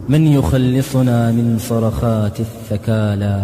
من يخلصنا من صرخات الثكالى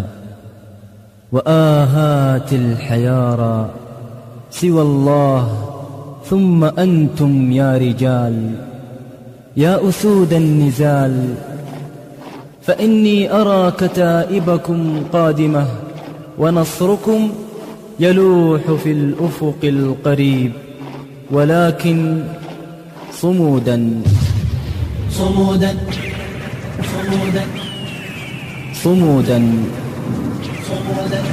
وآهات الحيارى سوى الله ثم أنتم يا رجال يا أسود النزال. فإني أرى كتائبكم قادمة ونصركم يلوح في الأفق القريب، ولكن صمودا صمودا صمودا صمودا صمودا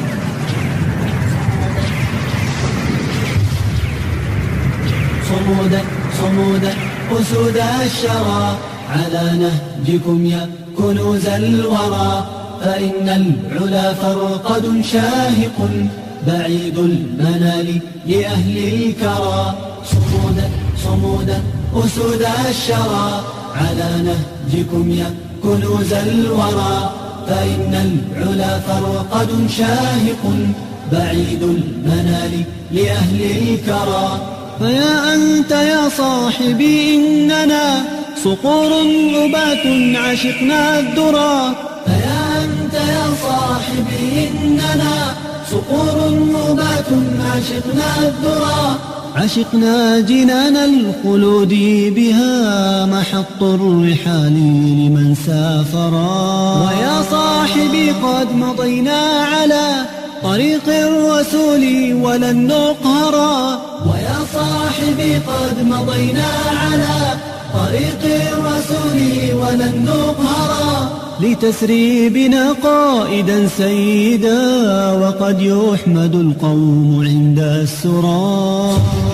صمودا صمودا أسود الشرى على نهجكم يا كنوز الورى، فإن العلا فرقد شاهق بعيد المنال لأهل الكرى. صمودا صمودا أسود الشرى على نهجكم يا كنوز الورى، فإن العلا فرقد شاهق بعيد المنال لأهل الكرى. فيا أنت يا صاحبي إننا صقور أبات عشقنا الدرى. فيا أنت يا صاحبي إننا صقور أبات عشقنا الدرى. عشقنا جنان الخلود بها محط الرحال لمن سافرا. ويا صاحبي قد مضينا على طريق الرسول ولن نقهرا. ويا صاحبي قد مضينا على طريق الرسول ولن نقهرا. لتسري بنا قائدا سيدا وقد يحمد القوم عند السرى.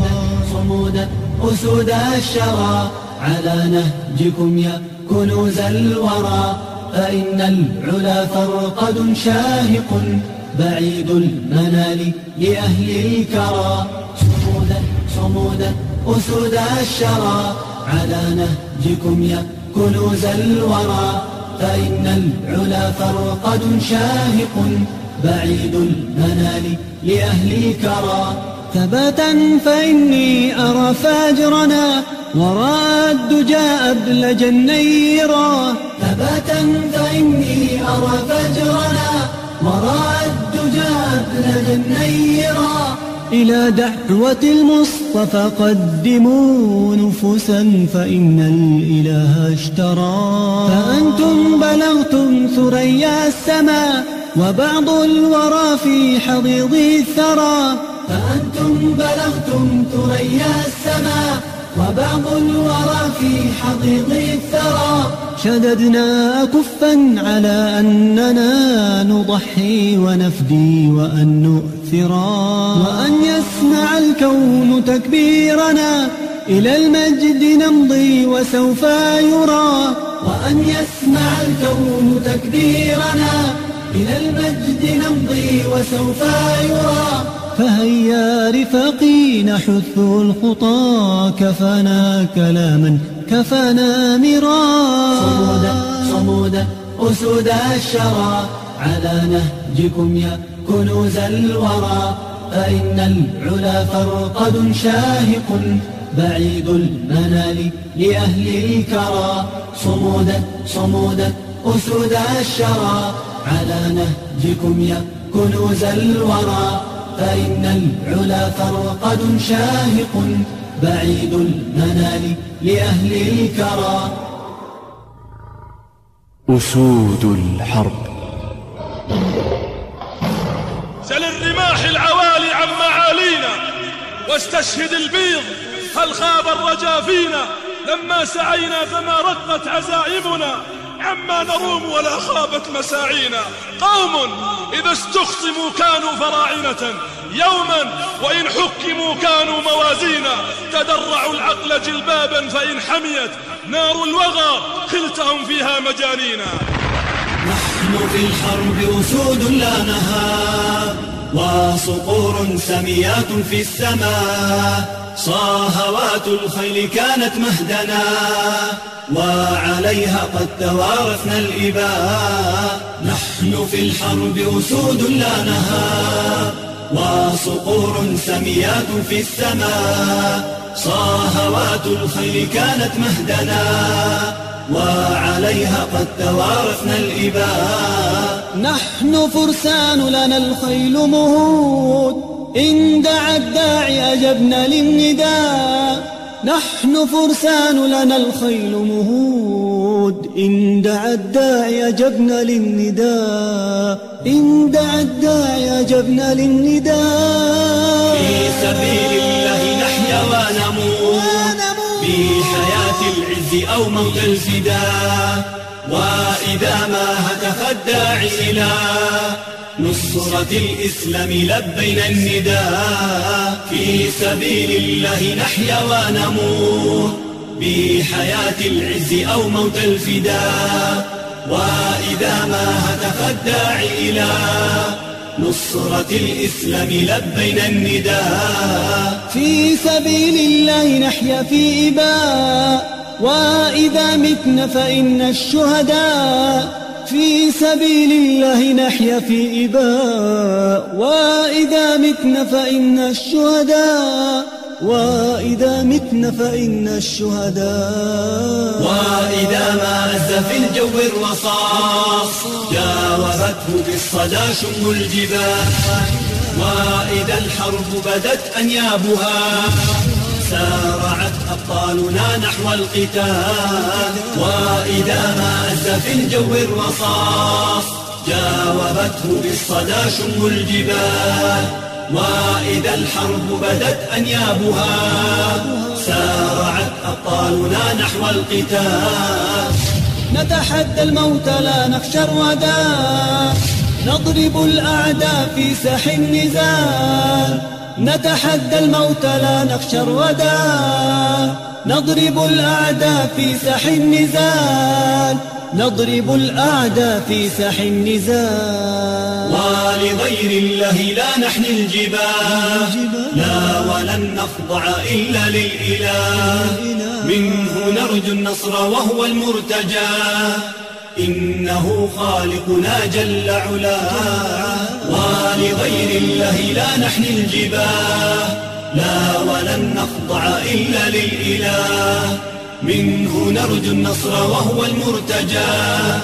صمودا أسود الشرى على نهجكم يا كنوز الورى، فإن العلا فرقد شاهق بعيد المنال لأهل الكرى. صمودا صمودا أسود الشرى على نهجكم يا كنوز الورى، فإن العلا فرقد شاهق بعيد المنال لأهل الكرى. ثباتا فإني أرى فاجرنا وراء الدجى أبلج النيرا. ثباتا فإني أرى فاجرنا وراء الدجى أبلج النيرا. إلى دعوة المصطفى قدموا نفوسا فإن الإله اشترى. فأنتم بلغتم ثريا السماء وبعض الورى في حضيض الثرى. فأنتم بلغتم ثريا السماء وبعض الورى في حضيض الثرى. شددنا أكفا على أننا نضحي ونفدي وأن نؤثرا، وأن يسمع الكون تكبيرنا إلى المجد نمضي وسوف يرى. وأن يسمع الكون تكبيرنا إلى المجد نمضي وسوف يرى. فهيا رفاقي نحث الخطى كفانا كلاما كفانا مرا. صمودا صمودا أسود الشرى على نهجكم يا كنوز الورى، فإن العلا فرقد شاهق بعيد المنال لأهل الكرى. صمودا صمودا أسود الشرى على نهجكم يا كنوز الورى، فإن العلا فرقد شاهق بعيد المنال لأهل الكرى. أسود الحرب. سل الرماح العوالي عن معالينا واستشهد البيض هل خاب الرجا فينا. لما سعينا فما رقت عزائمنا عما نروم ولا خابت مساعينا. قوم إذا استخصموا كانوا فراعنة يوما وإن حكموا كانوا موازينا. تدرعوا العقل جلبابا فإن حميت نار الوغى خلتهم فيها مجانينا. نحن في الحرب أسود لا نهاب وصقور سميات في السماء. صاهوات الخيل كانت مهدنا وعليها قد توارثنا الإباء. نحن في الحرب أسود لا نهاب وصقور سميات في السماء. صاهوات الخيل كانت مهدنا وعليها قد توارثنا الإباء. نحن فرسان لنا الخيل مهود، إن دعا الداعي أجبنا للنداء. نحن فرسان لنا الخيل مهود، إن دعا الداعي أجبنا للنداء. إن دعا الداعي أجبنا للنداء. في سبيل الله نحيا ونموت، في حياة العز أو موت الفداء. وإذا ما هتف الداعي إلى نصرة الإسلام لبينا النداء. في سبيل الله نحيا ونموت، بحياة العز أو موت الفداء. وإذا ما هتف الداعي إلى نصرة الإسلام لبينا النداء. في سبيل الله نحيا في إباء، وإذا متنا فإن الشهداء. في سبيل الله نحيا في إباء، وإذا متنا فإن الشهداء. وإذا متنا فإن الشهداء. وإذا ما أز في الجو الرصاص جاوبته بالصدى شم الجبال. وإذا الحرب بدت أنيابها سارعت أبطالنا نحو القتال. وإذا ما أز في الجو الرصاص جاوبته بالصدى شم الجبال. وإذا الحرب بدت أنيابها سارعت أبطالنا نحو القتال. نتحدى الموت لا نخشى الردى، نضرب الأعداء في ساح النزال. نتحدى الموت لا نخشى الردى، نضرب الأعداء في ساح النزال. نضرب الأعداء في ساح النزال. ولغير الله لا نحني الجبال، لا ولن نخضع إلا للإله. منه نرجو النصر وهو المرتجى، إنه خالقنا جل علاه. ولغير الله لا نحني الجبال، لا ولن نخضع إلا للإله. منه نرجو النصر وهو المرتجى،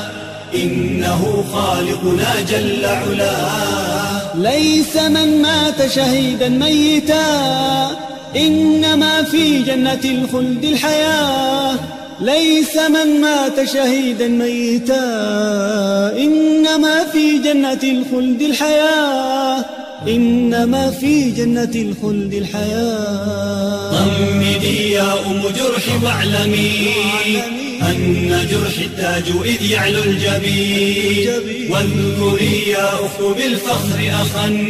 إنه خالقنا جل علاه. ليس من مات شهيدا ميتا، إنما في جنة الخلد الحياة. ليس من مات شهيدا ميتا، إنما في جنة الخلد الحياة. إنما في جنة الخلد الحياة. طمدي يا أم جرحي واعلمي أن جرحي التاج إذ يعلو الجبين. واذكري يا أخت بالفخر أخا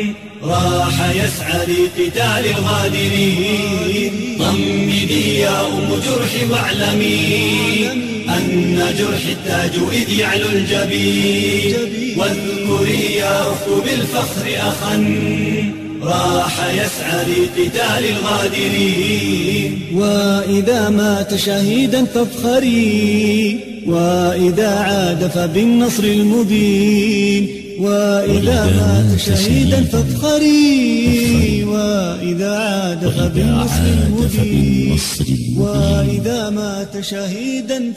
راح يسعى لقتال الغادرين. طمدي يا أم جرحي واعلمي أن جرحي التاج إذ يعلو الجبين. واذكري يا أخت بالفخر أخا راح يسعى لقتال الغادرين. وإذا مات شهيدا فافخري، وإذا عاد فبالنصر المبين. وإذا مات شهيدا فافخري، وإذا عاد فبالنصر المبين. وإذا مات شهيدا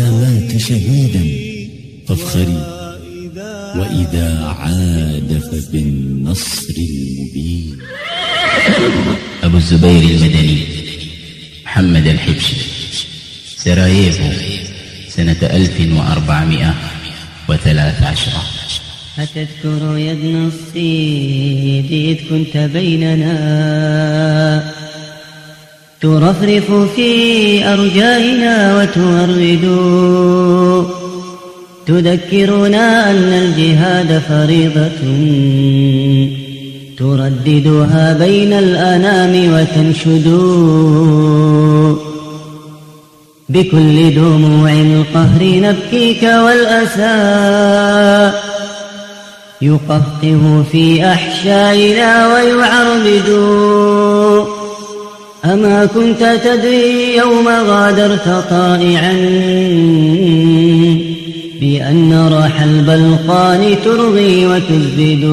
فافخري، وإذا عاد فبالنصر المبين. أبو الزبير المدني محمد الحبشي، سراييفو، سنة 1413. أتذكر يا ابن الصيد إذ كنت بيننا ترفرف في أرجائنا وتورد، تذكرنا أن الجهاد فريضة ترددها بين الأنام وتنشد بكل دموع القهر نبكيك والأسى يقهقه في أحشائنا ويعربد. أما كنت تدري يوم غادرت طائعا بأن راح البلقان ترغي وتزبد،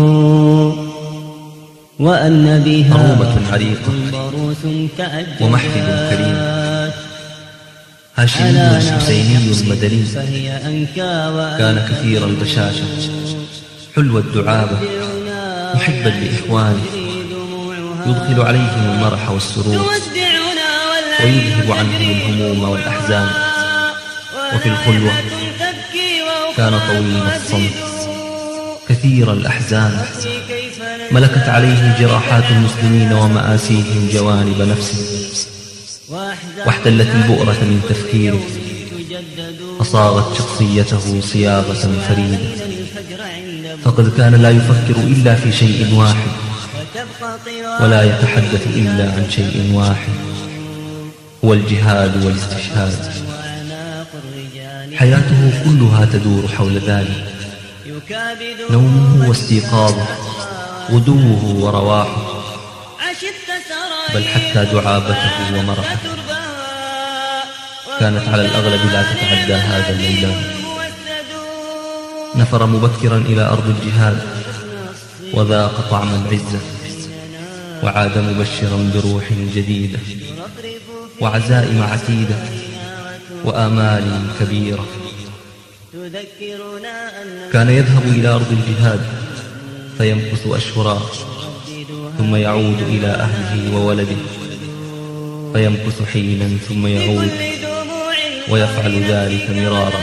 وأن بها عروبة حريقة ومحفل كريم هاشمي حسيني مدني، كان كثير البشاشة حلو الدعابة محبا لإخوانه، يدخل عليهم المرح والسرور ويذهب عنهم الهموم والأحزان. وفي الخلوة كان طويل الصمت كثير الأحزان، ملكت عليه جراحات المسلمين ومآسيهم جوانب نفسه، واحتلت البؤرة من تفكيره، أصاغت شخصيته صياغة فريدة. فقد كان لا يفكر إلا في شيء واحد، ولا يتحدث إلا عن شيء واحد، هو الجهاد والاستشهاد. حياته كلها تدور حول ذلك، نومه واستيقاظه، غدوه ورواحه، بل حتى دعابته ومرحه كانت على الأغلب لا تتعدى هذا الميدان. نفر مبكرا إلى أرض الجهاد وذاق طعم العزة، وعاد مبشرا بروح جديدة وعزائم عتيدة وآمال كبيرة. كان يذهب إلى أرض الجهاد فيمكث أشهرا، ثم يعود إلى أهله وولده فيمكث حينا ثم يعود، ويفعل ذلك مرارا.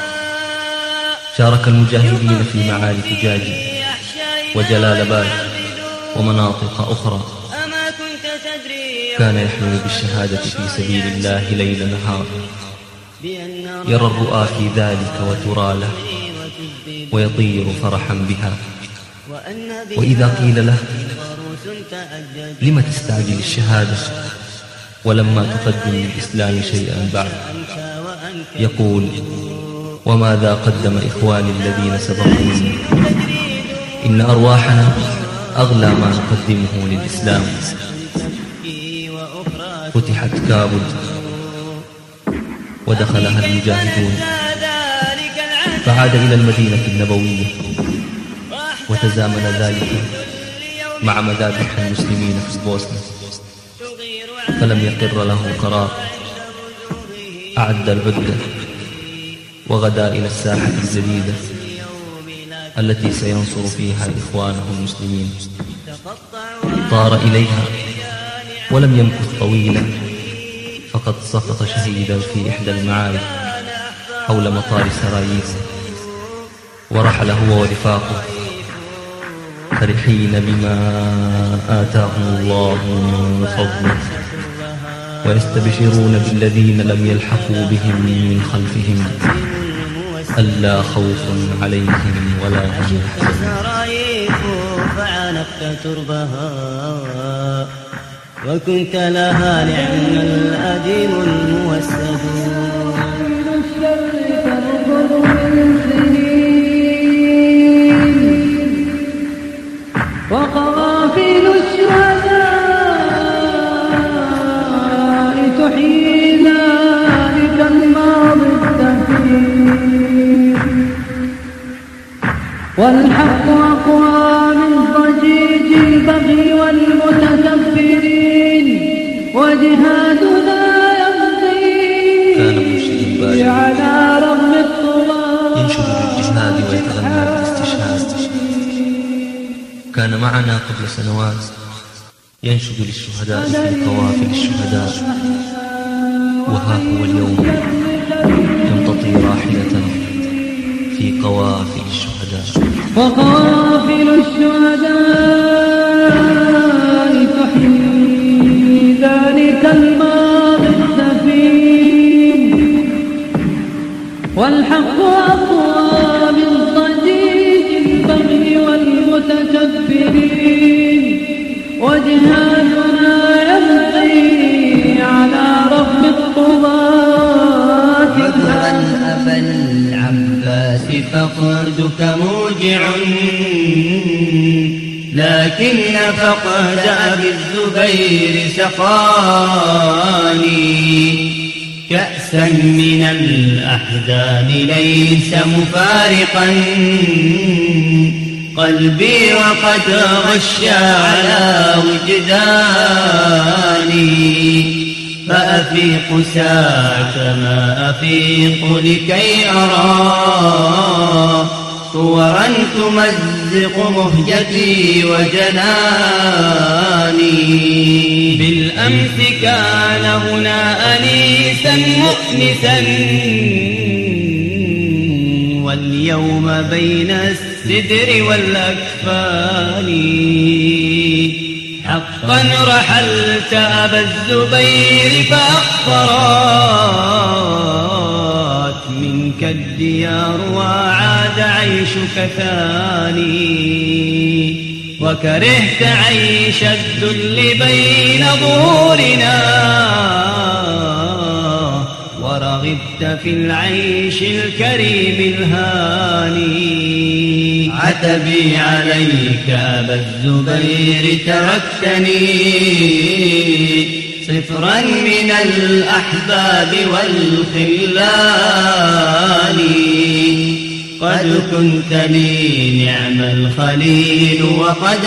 شارك المجاهدين في معارك جاجي وجلال بال ومناطق أخرى. كان يحلم بالشهادة في سبيل الله ليل نهار، يرى الرؤى في ذلك وترى له، ويطير فرحا بها. وإذا قيل له لم تستعجل الشهادة ولما تقدم للإسلام شيئا بعد، يقول وماذا قدم إخواني الذين سبقوني، إن أرواحنا أغلى ما نقدمه للإسلام. فتحت كابل ودخلها المجاهدون، فعاد إلى المدينة النبوية، وتزامن ذلك مع مذابح المسلمين في البوسنة، فلم يقر له قرار. أعد العدة وغدا إلى الساحة الجديدة التي سينصر فيها إخوانه المسلمين. طار إليها ولم يمكث طويلا، فقد سقط شهيدا في إحدى المعارك حول مطار سراييف، ورحل هو ورفاقه فرحين بما آتاهم الله من فضله، ويستبشرون بالذين لم يلحقوا بهم من خلفهم ألا خوف عليهم ولا هم يحزنون. فعانقت تربها وكنت لها نعم الأديم الموسد. وقوافل الشهداء تحيي ذلك الماضي الدفين، والحق أقوى من ضجيج البغي والمتكبرين، وجهادنا يمضي على رغم الطغاة. ينشد للجهاد ويتغنى بالاستشهاد. كان معنا قبل سنوات ينشد للشهداء في قوافل الشهداء، وها هو اليوم يمتطي راحلة في قوافل الشهداء. وقوافل الشهداء تحيي ذلك الماضي الدفين، والحق أقوى من ضجيج البغي والمتكبرين، وجهادنا يمضي على رغم الطغاة. عذرا أبا العباس فقدك موجع، لكن فقد أبي الزبير سقاني كأسا من الأحزان ليس مفارقا قلبي وقد غشى على وجداني. فأفيق ساعة ما أفيق لكي أرى صورا تمزق مهجتي وجناني. بالأمس كان هنا أنيسا مؤنسا واليوم بين السدر والأكفان. حقا رحلت أبا الزبير فأخفرت منك الديار وعاد عيشك ثاني. وكرهت عيش الذل بين ظهورنا ورغبت في العيش الكريم الهاني. عتبي عليك أبا الزبير تركتني صفرا من الأحباب والخلان. قد كنت لي نعم الخليل وقد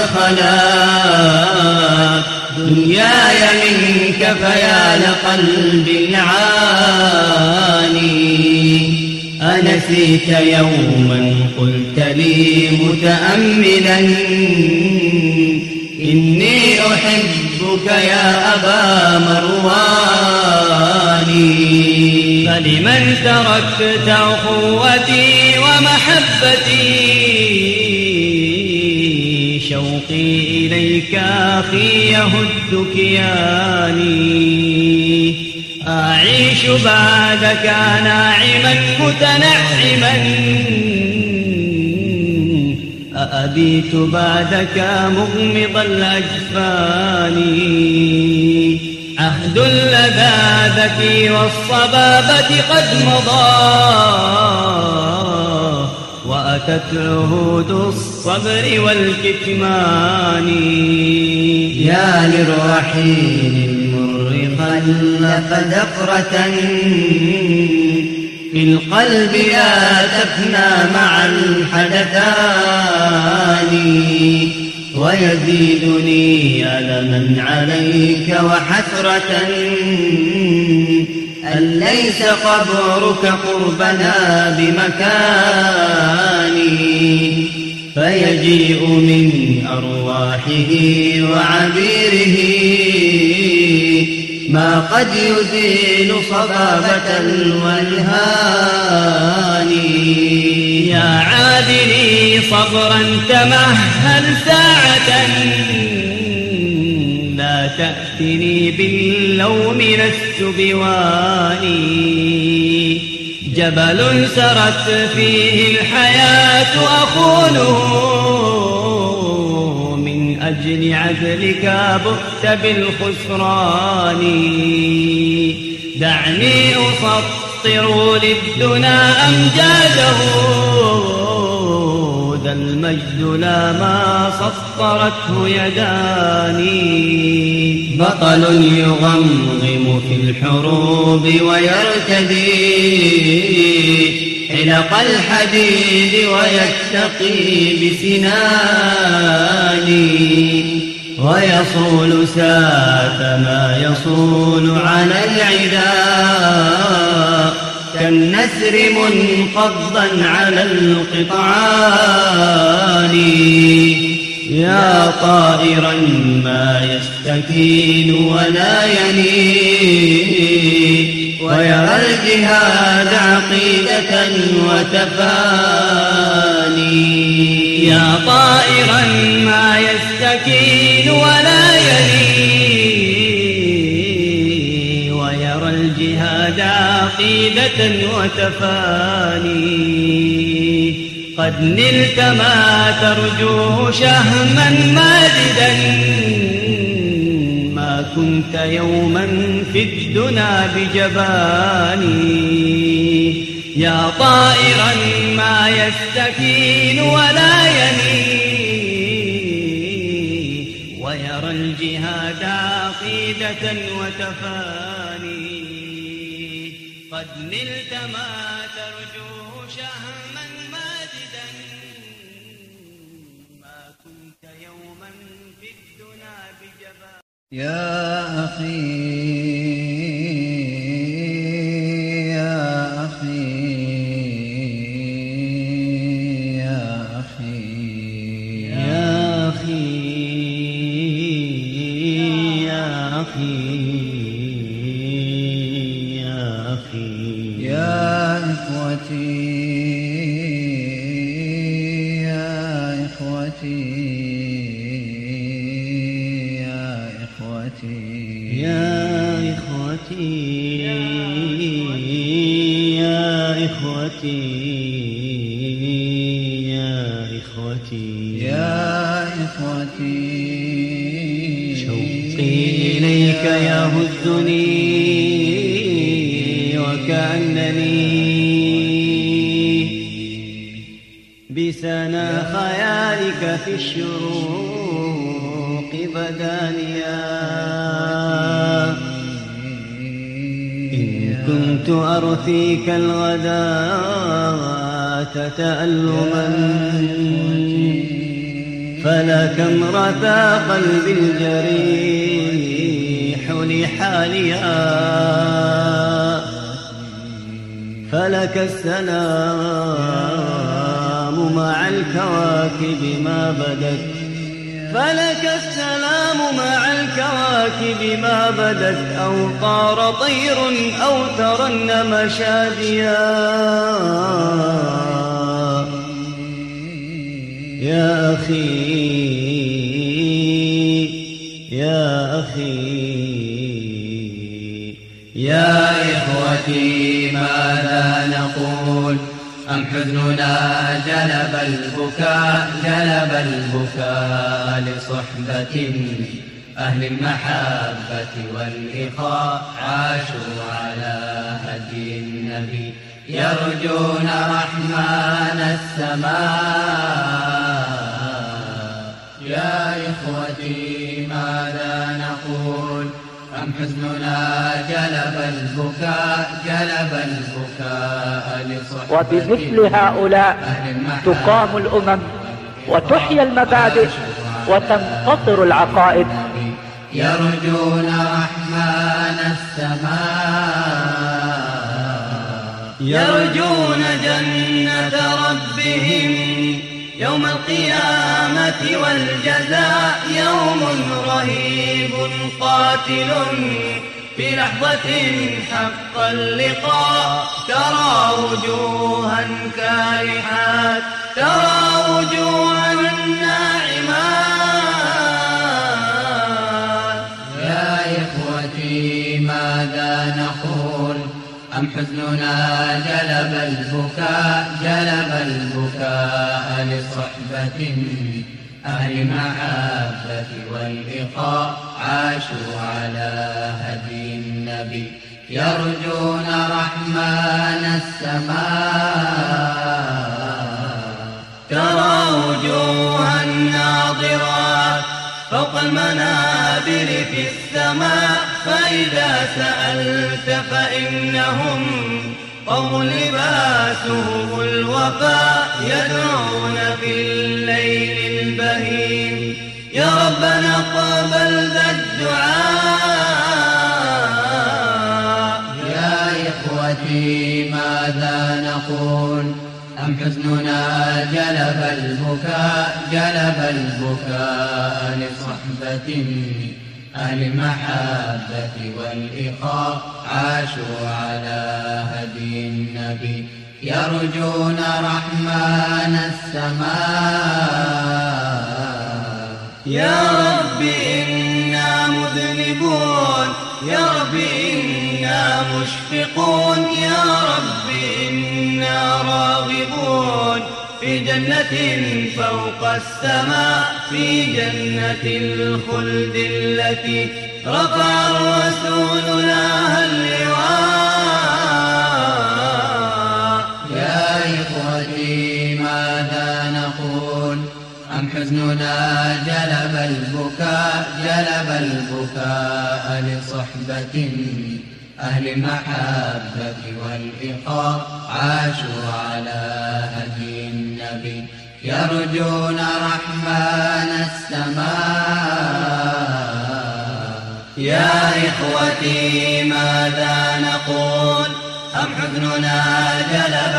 خلا دنياي منك فيا لقلب عاني. أنسيت يوما قلت لي متأملا إني أحبك يا أبا مروان. فلمن تركت أخوتي ومحبتي شوقي إليك أخي يهد كياني. أعيش بعدك ناعما متنعما أأبيت بعدك مغمض الأجفان. عهد اللذاذة والصبابة قد مضى وأتت عهود الصبر والكتمان. يا للرحيل المر خلف دفرة في القلب لا تفنى مع الحدثان. ويزيدني ألما عليك وحسرة أن ليس قبرك قربنا بمكاني. فيجيء من أرواحه وعبيره ما قد يزيل صبابة الولهان. يا عادلي صبرا تمهل ساعة لا تأتني باللوم لست بواني. جبل سرت فيه الحياة أخونه من أجل عدلك بؤت بالخسران. دعني أسطر للدنا أمجاده ذا المجد لا ما سطرته يداني. بطل يغمغم في الحروب ويرتدي حلق الحديد ويتقي بسناني. ويصول ساعة ما يصول على العداء كالنسر منقضا على القطعان. يا طائرا ما يستكين ولا ينيب ويرى الجهاد عقيدة وتفاني. يا طائرا ما يستكين ولا ينيب ويرى الجهاد عقيدة وتفاني. قد نلت ما ترجوه شهما ماجدا ما كنت يوما في الدنا بجباني. يا طائرا ما يستكين ولا ينيب ويرى الجهاد عقيدة وتفاني. قد نلت ما ترجوه شهما ماجدا ما كنت يوما في الدنا بجباني. يا أخي يا إخوتي شوقي إليك يهزني وكأنني بسنا خيالك في الشروق بدانيا إن كنت أرثيك الغداة تألما فلكم رثى قلبي الجريح لحاليا فلك السلام مع الكواكب ما بدت فلك السلام مع الكواكب ما بدت أو طار طير أو ترنم شاديا يا أخي يا أخي يا إخوتي ماذا نقول أم حزننا جلب البكاء لصحبة أهل المحبة والإخاء عاشوا على هدي النبي يرجون رحمن السماء يا إخوتي ماذا نقول أم حزننا جلب البكاء لصحبة وبمثل هؤلاء تقام الأمم وتحيا المبادئ وتنتصر العقائد يرجون رحمن السماء يرجون جنة ربهم يوم القيامة والجزاء يوم رهيب قاتل في لحظة حق اللقاء ترى وجوها كالحات ترى وجوها ناعمات يا إخوتي ماذا نقول أم حزننا جلب البكاء لصحبة أهل المحبة والإخاء عاشوا على هدي النبي يرجون رحمن السماء ترى وجوها ناظرات فوق المنابر في السماء فإذا سألت فإنهم قوم لباسهم الوفاء يدعون في الليل البهيم يا ربنا اقبل ذا الدعاء يا إخوتي ماذا نقول أم حزننا جلب البكاء لصحبة أهل المحبة والإخاء عاشوا على هدي النبي يرجون رحمن السماء يا رب إنا مذنبون يا رب إنا مشفقون يا رب إنا راغبون في جنة فوق السماء في جنة الخلد التي رفع الرسول لها اللواء يا إخوتي ماذا نقول أم حزننا جلب البكاء لصحبة أهل المحبة والإخاء عاشوا على هدي النبي يرجون رحمن السماء يا إخوتي ماذا نقول أم حزننا جلب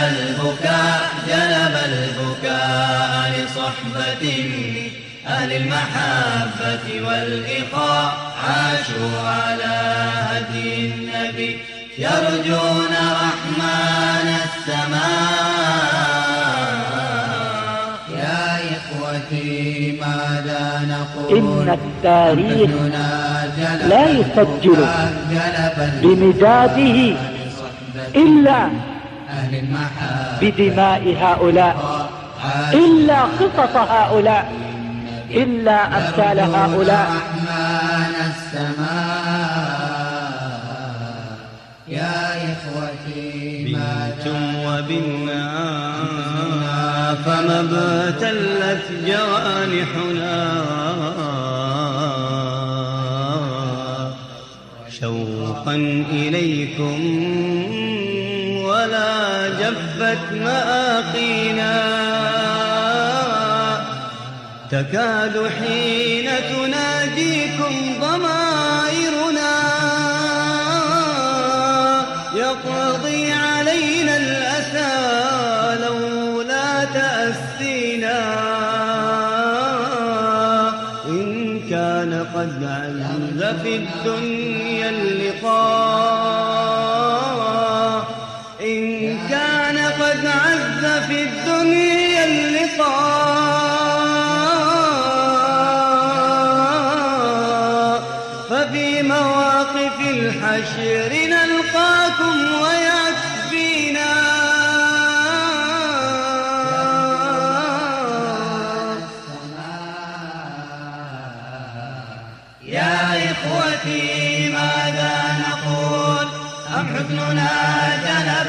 البكاء لصحبة أهل المحبة والإخاء عاشوا على هدي النبي يرجون رحمن السماء يا إخوتي ماذا نقول إن التاريخ لا يسجل بمداده إلا بدماء هؤلاء إلا قصص هؤلاء، إلا أمثال هؤلاء. يا إخوتي بنتم وبنا فما ابتلت جوانحنا شوقا إليكم ولا جفت مآقينا، تكاد حين تناديكم ضمائرنا يقضي علينا الأسى لولا تأسينا، إن كان قد عز في الدنيا اللقاء، إن كان قد عز في الدنيا اللقاء، ففي مواقف الحشر نلقاكم ويكفينا. يا إخوتي ماذا نقول؟ أم حزننا جلب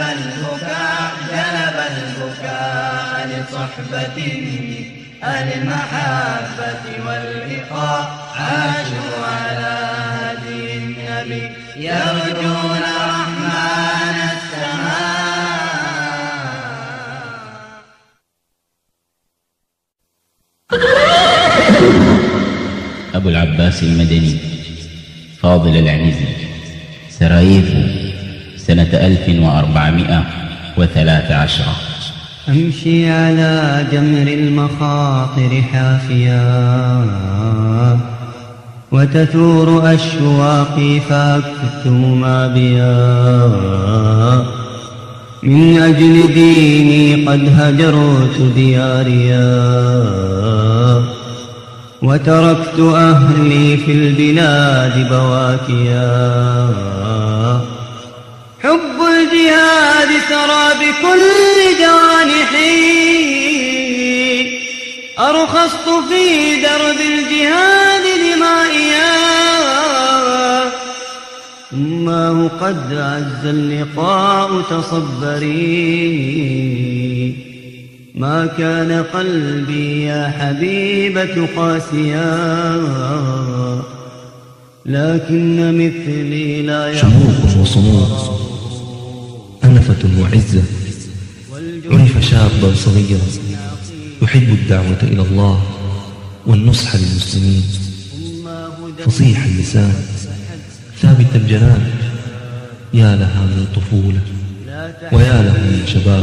البكاء لصحبة أهل المحبة والإخاء، عاشوا على هدي النبي يرجون رحمن السماء. أبو العباس المدني فاضل العنزي، سراييفو، سنة 1413. أمشي على جمر المخاطر حافيا وتثور أشواقي فأكتم ما بيا، من أجل ديني قد هجرت دياريا وتركت أهلي في البلاد بواكيا، حب الجهاد سرى بكل جوانحي، أرخصت في درب الجهاد دمائيا، أماه قد عز اللقاء تصبري، ما كان قلبي يا حبيبة قاسيا، لكن مثلي لا شموخ وصمود، أنفة وعزة، عرف شابا صغيرا يحب الدعوة إلى الله والنصح للمسلمين، فصيح اللسان ثابت الجنان، يا لها من طفولة ويا له من شباب،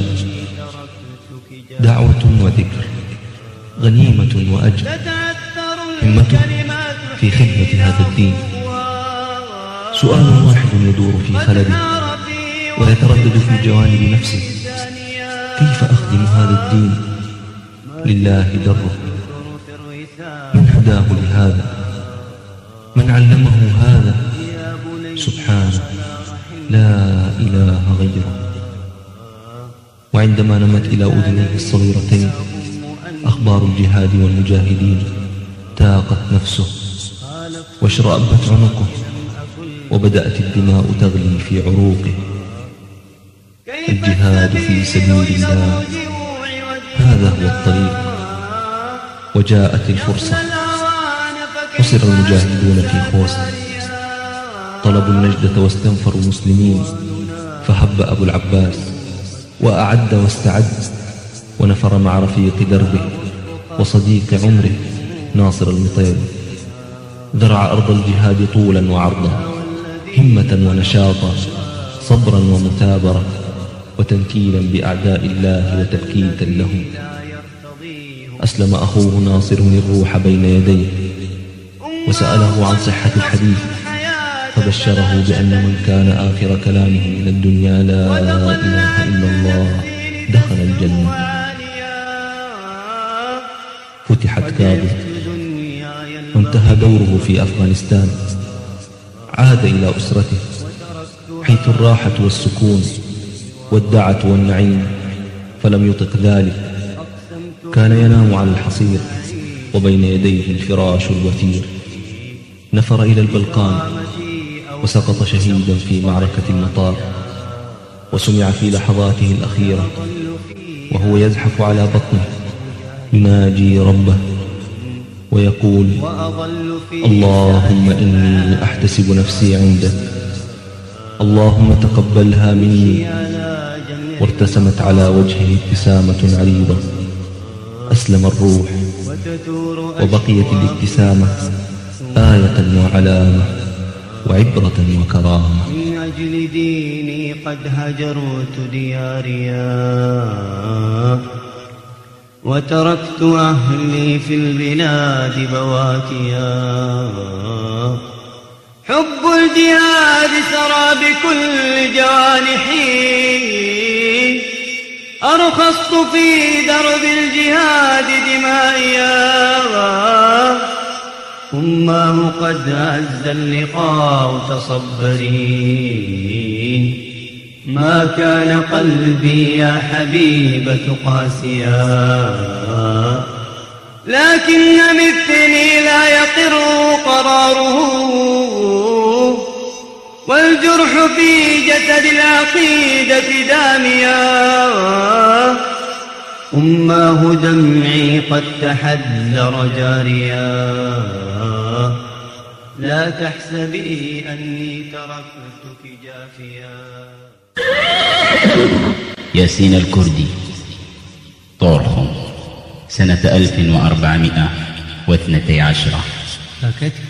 دعوة وذكر، غنيمة وأجر، همته في خدمة هذا الدين. سؤال واحد يدور في خلدي ويتردد في جوانب نفسي، كيف أخدم هذا الدين؟ لله دره، من هداه لهذا؟ من علمه هذا؟ سبحانه لا إله غيره. وعندما نمت إلى أذنيه الصغيرتين أخبار الجهاد والمجاهدين تاقت نفسه واشرأبت عنقه وبدأت الدماء تغلي في عروقه. الجهاد في سبيل الله هذا هو الطريق. وجاءت الفرصة، حصر المجاهدون في خوص، طلبوا النجدة واستنفروا المسلمين، فهب أبو العباس وأعد واستعد ونفر مع رفيق دربه وصديق عمره ناصر المطيب، ذرع أرض الجهاد طولا وعرضا، همة ونشاطا، صبرا ومثابرة، وتنكيلا بأعداء الله وتبكيتا لهم. أسلم أخوه ناصر الروح بين يديه وسأله عن صحة الحديث، فبشره بأن من كان آخر كلامه من الدنيا لا إله إلا الله دخل الجنة. فتحت كابل وانتهى دوره في أفغانستان، عاد إلى أسرته حيث الراحة والسكون والدعة والنعيم فلم يطق ذلك. كان ينام على الحصير وبين يديه الفراش الوثير. نفر إلى البلقان وسقط شهيدا في معركة المطار. وسمع في لحظاته الأخيرة وهو يزحف على بطنه يناجي ربه ويقول: اللهم إني أحتسب نفسي عندك، اللهم تقبلها مني. وارتسمت على وجهه ابتسامة عريضة. أسلم الروح وبقيت الابتسامة آية وعلامة وعبرة وكرامة. من أجل ديني قد هجرت دياريا وتركت أهلي في البلاد بواكيا. حب الجهاد سرى بكل جوانحي، أرخصت في درب الجهاد دمائيا. أماه قد عز اللقاء تصبري، ما كان قلبي يا حبيبة قاسيا. لكن مثلي لا يقر قراره، والجرح في جسد العقيدة داميا. أماه دمعي قد تحذر جاريا، لا تحسبي أني تركتك جافيا. ياسين الكردي، طورخم، سنة 1412. بكتك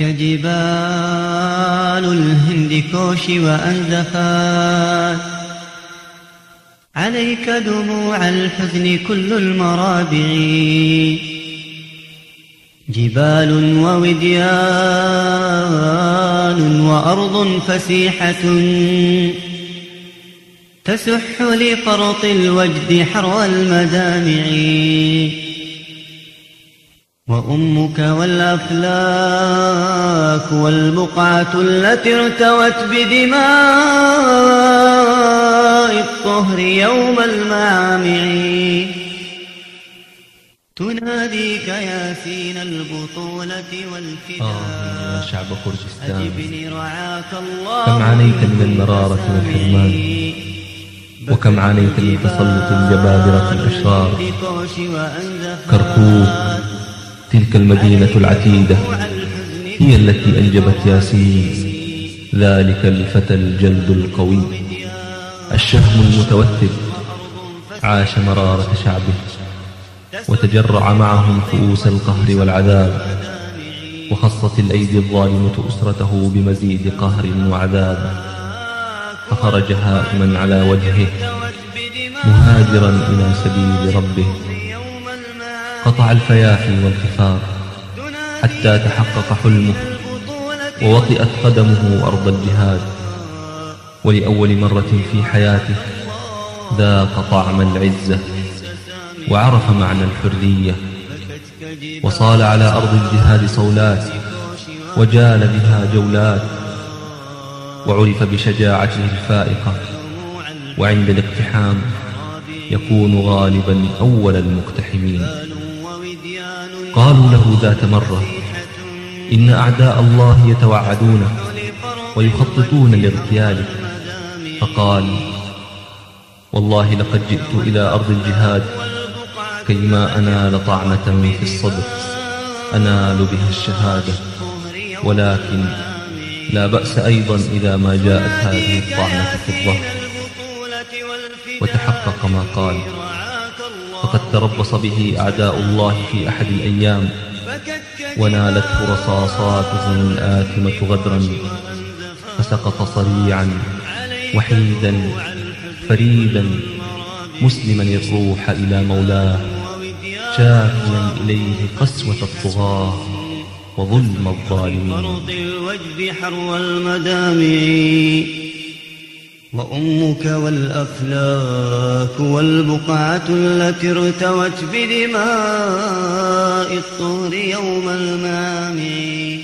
جبال الهند كوش وأنزفات، عليك دموع الحزن كل المرابع. جبال ووديان وأرض فسيحة تسح لفرط الوجد حرو المدامع. وأمك والأفلاك والبقعة التي ارتوت بدماء الطهر يوم المعامع. تناديك ياسين البطولة والفداء. يا شعب خرجستان، أجبني رعاك الله. كم عانيت من المرارة والحرمان، وكم عانيت من تسلط الجبابرة الأشرار. كركوك، تلك المدينة العتيدة، هي التي أنجبت ياسين، ذلك الفتى الجلد القوي الشهم المتوتر. عاش مرارة شعبه وتجرع معهم كؤوس القهر والعذاب، وخصت الأيدي الظالمة أسرته بمزيد قهر وعذاب. فخرج هائما على وجهه مهاجرا إلى سبيل ربه. قطع الفيافي والخفاف حتى تحقق حلمه، ووطئت قدمه أرض الجهاد. ولأول مرة في حياته ذاق طعم العزة وعرف معنى الحرية. وصال على أرض الجهاد صولات، وجال بها جولات، وعرف بشجاعته الفائقة. وعند الاقتحام يكون غالبا أول المقتحمين. قالوا له ذات مرة: إن أعداء الله يتوعدون ويخططون لاغتيالك. فقال: والله لقد جئت إلى أرض الجهاد كيما أنال طعنة في الصدر أنال بها الشهادة، ولكن لا بأس أيضا إذا ما جاءت هذه الطعنة في الظهر. وتحقق ما قال، فقد تربص به أعداء الله في أحد الأيام، ونالته رصاصاتهم الآثمة غدرا، فسقط صريعا وحيدا فريدا مسلما الروح إلى مولاه، شاكيا إليه قسوة الطغاة وظلم الظالمين. فرط الوجد حرو المدامع. وأمك والأفلاك والبقعة التي ارتوت بدماء الطهر يوم المامع.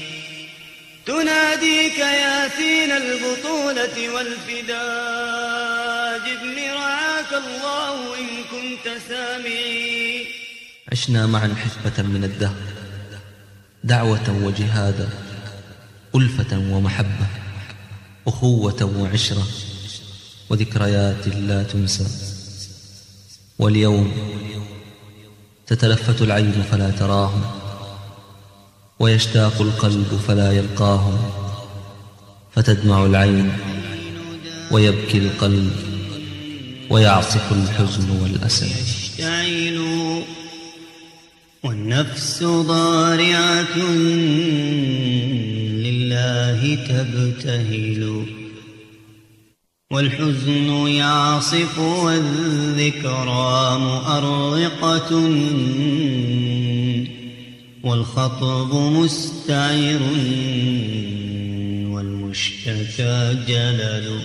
تناديك ياسين البطولة والفداء. جبني رعاك الله إن كنت سامعي. عشنا معا حقبة من الدهر، دعوة وجهادا، ألفة ومحبة، أخوة وعشرة، وذكريات لا تنسى. واليوم تتلفت العين فلا تراهم، ويشتاق القلب فلا يلقاهم، فتدمع العين ويبكي القلب ويعصف الحزن والأسى. والنفس ضارعة لله تبتهل، والحزن يعصف والذكرى مؤرقة، والخطب مستعر والمشتكى جلل.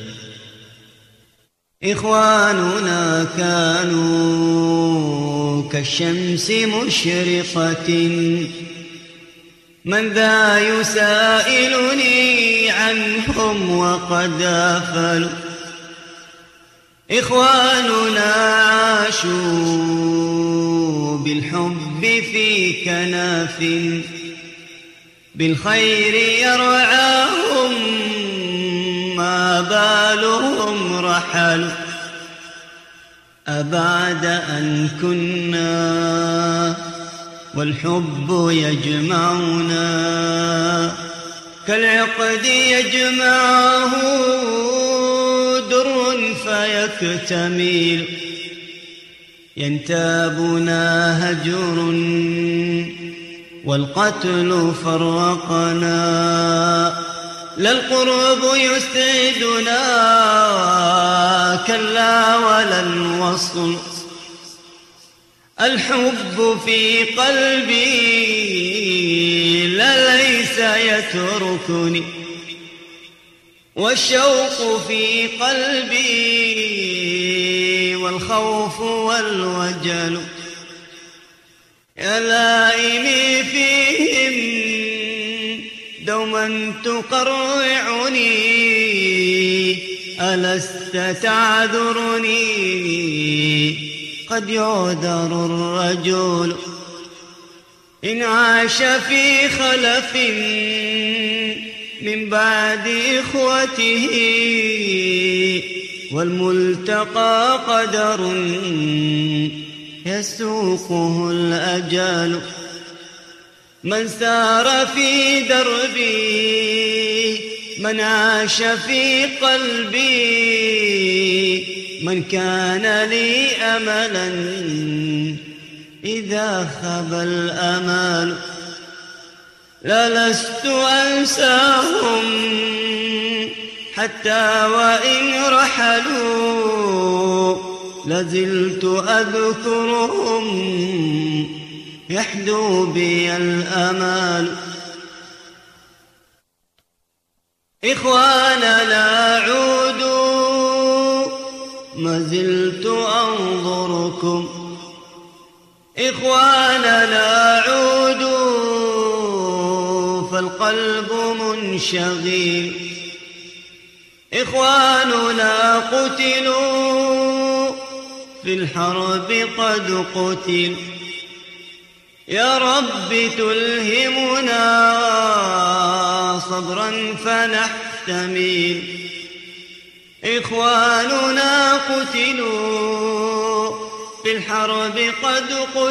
إخواننا كانوا كالشمس مشرقة، من ذا يسائلني عنهم وقد آفلوا. إخواننا عاشوا بالحب في كناف، بالخير يرعاهم ما بالهم رحلوا. أبعد أن كنا والحب يجمعنا، كالعقد يجمعه در فيكتمل. ينتابنا هجر والقتل فرقنا، لا القرب يسعدنا كلا ولا الوصل. الحب في قلبي لا ليس يتركني، والشوق في قلبي والخوف والوجل. يا لائمي فيهم دوما تقرعني، ألست تعذرني؟ قد يعذر الرجل إن عاش في خلف من بعد إخوته، والملتقى قدر يسوقه الأجل. من سار في دربي، من عاش في قلبي، من كان لي أملا إذا خاب الأمال. لا لست أنساهم حتى وإن رحلوا، لازلت أذكرهم يحدو بي الأمال. إخواننا عودوا ما زلت أنظركم، إخواننا عودوا فالقلب منشغل. إخواننا قتلوا في الحرب قد قتل، يا رب تلهمنا صبرا فنحتمل. إخواننا قتلوا في الحرب قد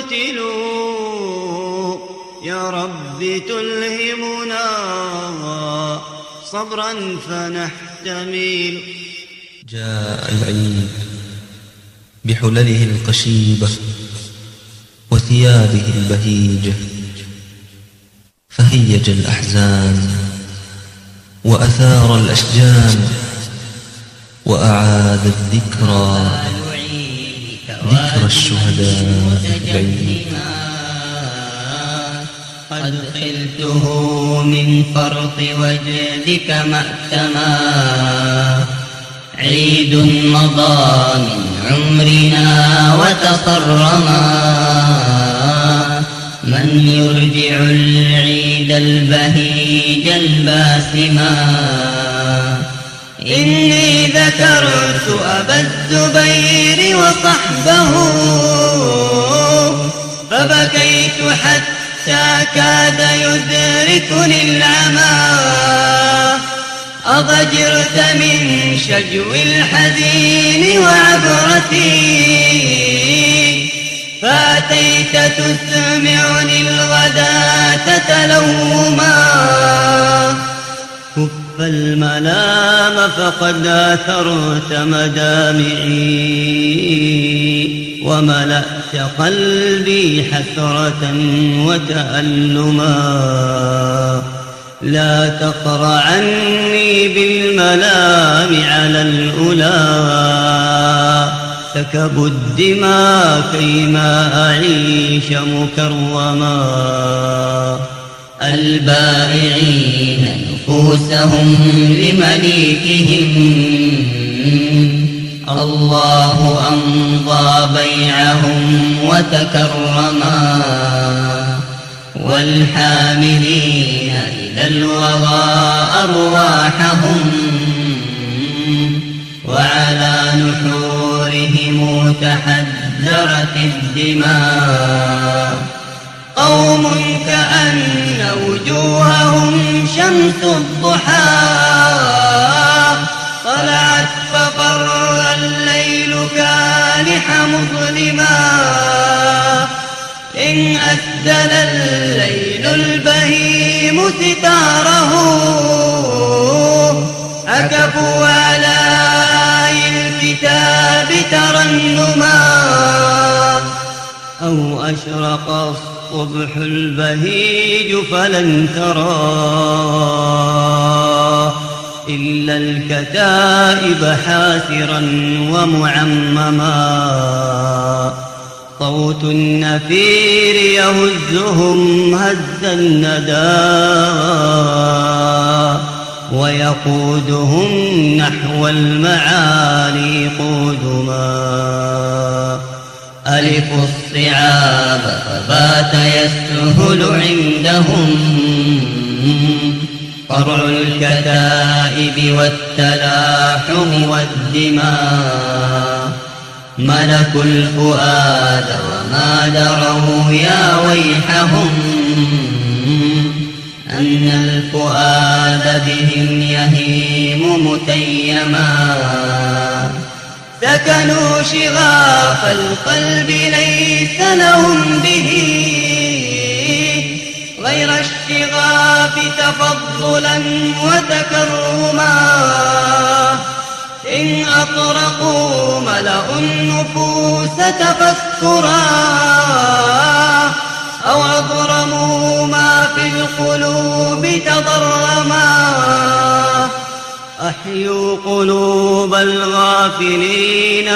قتلوا، يا رب تلهمنا صبرا فنحتمل. جاء العيد بحلله القشيبة وثيابه البهيجة، فهيج الأحزان وأثار الأشجان، وأعاد الذكرى ذكر الشهداء العيد. قد خلته من فرط وجدك مأتما، عيد مضى من عمرنا وتقرما، من يرجع العيد البهيج الباسما، إني ذكرت أبا الزبير وصحبه فبكيت حتى كاد يدركني العمى أضجرت من شجو الحزين وعبرتي فأتيت تسمعني الغداة تلوما كف الملام فقد أثرت مدامعي وملأت قلبي حسرة وتألما لا تقرعني بالملام على الأولى سكبوا الدماء كيما أعيش مكرما البائعين نفوسهم لمليكهم الله أمضى بيعهم وتكرما والحاملين إلى الوغى أرواحهم وعلى نحورهم تحذرت الدماء قوم كأن وجوههم شمس الضحى طلعت فقر الليل كالح مظلما إن أسدل الليل البهيم ستاره عكفوا على الكتاب ترنما أو أشرق الصبح البهيج فلن ترى إلا الكتائب حاسرا ومعمما صوت النفير يهزهم هز الندى ويقودهم نحو المعالي قدما ألف الصعاب فبات يسهل عندهم قرع الكتائب والتلاحم والدماء ملك الفؤاد وما دروا يا ويحهم أن الفؤاد بهم يهيم متيما سكنوا شغاف القلب ليس لهم به غير الشغاف تفضلا وتكرما إن أطرقوا ملأوا النفوس تفكرا أو أضرموا ما في القلوب تضرما أحيوا قلوب الغافلين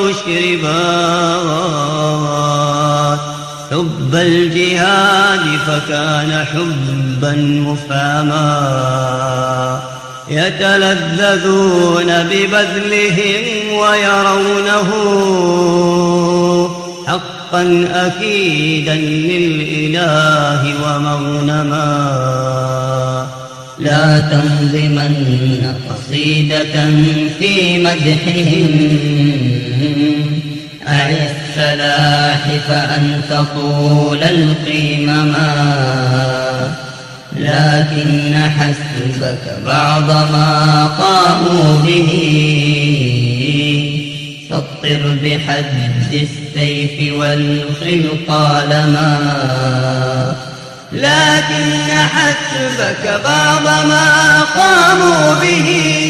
فأشربات حب الجهاد فكان حبا مفهما يتلذذون ببذلهم ويرونه حقا أكيدا للإله ومغنما لا تنظمن قصيدة في مدحهم أعي السلاح فأنت طول القمما لكن حسبك بعض ما قاموا به سطر بحد السيف والخلقالما لكن حسبك بعض ما قاموا به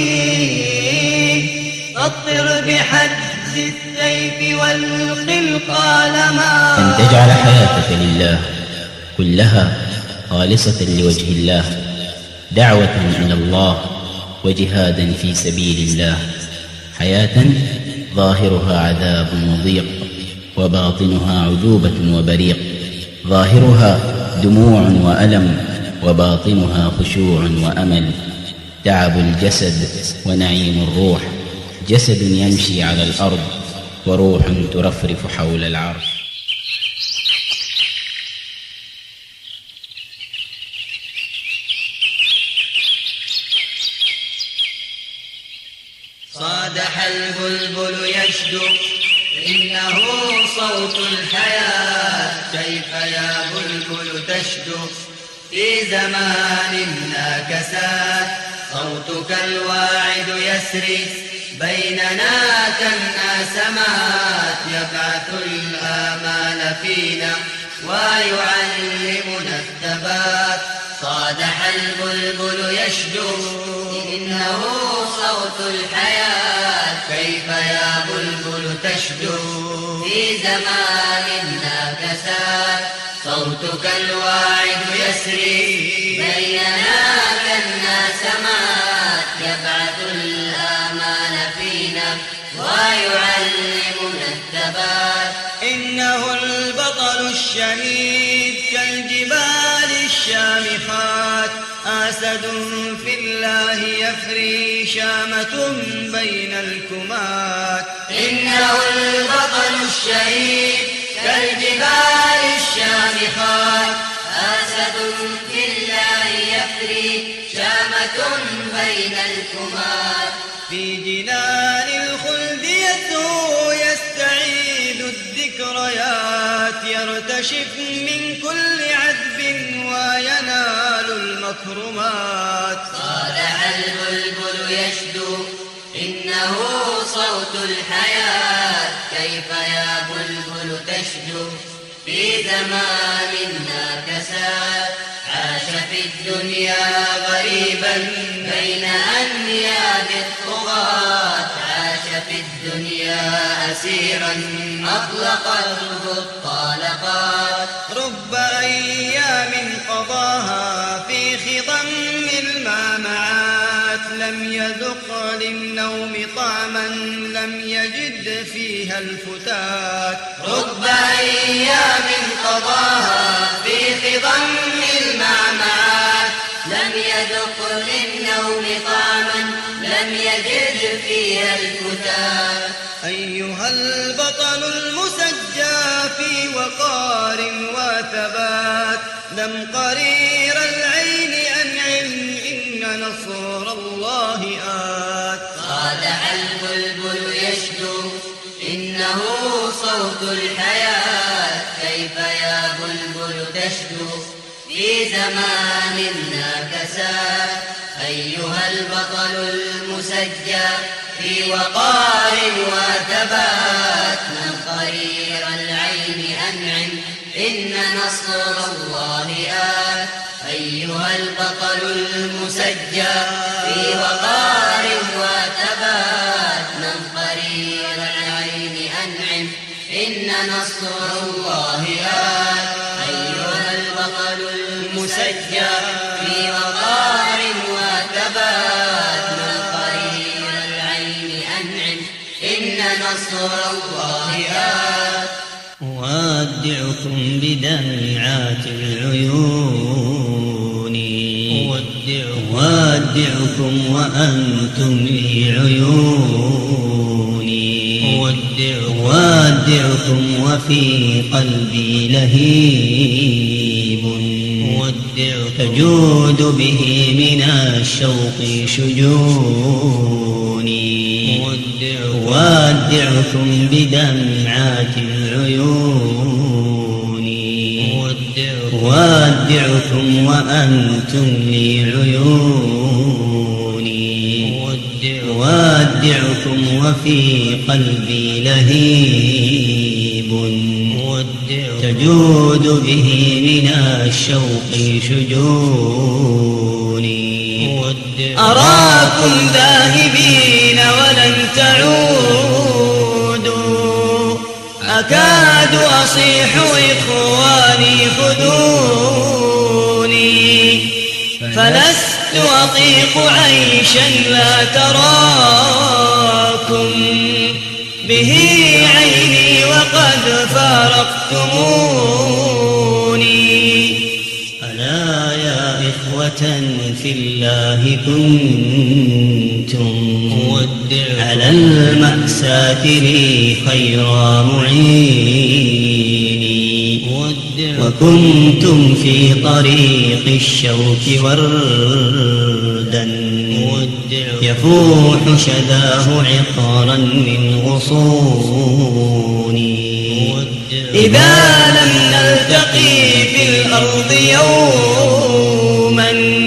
سطر بحد السيف والخلقالما أن تجعل حياتك لله كلها خالصة لوجه الله دعوة إلى الله وجهادا في سبيل الله حياة ظاهرها عذاب وضيق وباطنها عذوبة وبريق ظاهرها دموع وألم وباطنها خشوع وأمل تعب الجسد ونعيم الروح جسد يمشي على الأرض وروح ترفرف حول العرش البلبل يشدو إنه صوت الحياة. كيف يا بلبل تشدو في زمان ناكسات؟ صوتك الواعد يسري بيننا كالناسمات، يبعث الآمال فينا ويعلمنا الثبات. صادح البلبل يشدو إنه صوت الحياة. كيف يا بلبل تشدو في زمان ناكسات؟ صوتك الواعد يسري بيننا كالناسمات، يبعث الآمال فينا ويعلمنا الثبات. إنه البطل الشهيد كالجبال الشامخات، أسد في الله يفري شامة بين الكمات. إنه البطل الشهيد كالجبال الشامخات، أسد في الله يفري شامة بين الكمات. في جنان الخلد يسهو يستعيد الذكريات، يرتشف من كل عذب وينال المكرمات. صالح البلبل يشدو إنه صوت الحياة. كيف يا بلبل تشدو في زمان ناكسات؟ عاش في الدنيا غريبا بين أنياب الطغاة، عاش في الدنيا أسيرا أطلقته الطالقات. رب أيام قضاها في خضم المامعات، لم يذق للنوم طعما لم يجد فيها الفتات. رب أيام قضاها في خضم المعمعات، لم يذق للنوم طعما لم يجد فيها الفتات. أيها البطل المسجى في وقار وثبات، لم قرير العين أنعم إن نصر الله آت. صادح البلبل يشدو إنه صوت الحياة. كيف يا بلبل تشدو في زمان ناكسات؟ أيها البطل المسجى في وقار وثبات، من قرير العين أنعم إن نصر الله آت. أيها البطل المسجى في وقار وثبات، من قرير العين أنعم إن نصر الله آت. أيها البطل المسجى في وقار وثبات، من قرير العين أنعم إن نصر الله آت. أودعكم بدمعات العيون، أودعكم وأنتم لي عيوني، أودعكم وفي قلبي لهيب، تجود به من الشوق شجوني، أودعكم بدمعات العيون، أودعكم وأنتم لي عيوني، أودعكم وفي قلبي لهيب، تجود به من الشوق شجوني، أراكم ذاهبين ولن تعودوا، أكاد أصيح إخواني خذوني، فلست أطيق عيشا لا تراكم به عيني وقد فارقتموني. ألا يا إخوة في الله كنتم على المأساة لي خير معيني، وكنتم في طريق الشوك وردا يفوح شذاه عقارا من غصوني. إذا لم نلتقي في الأرض يوما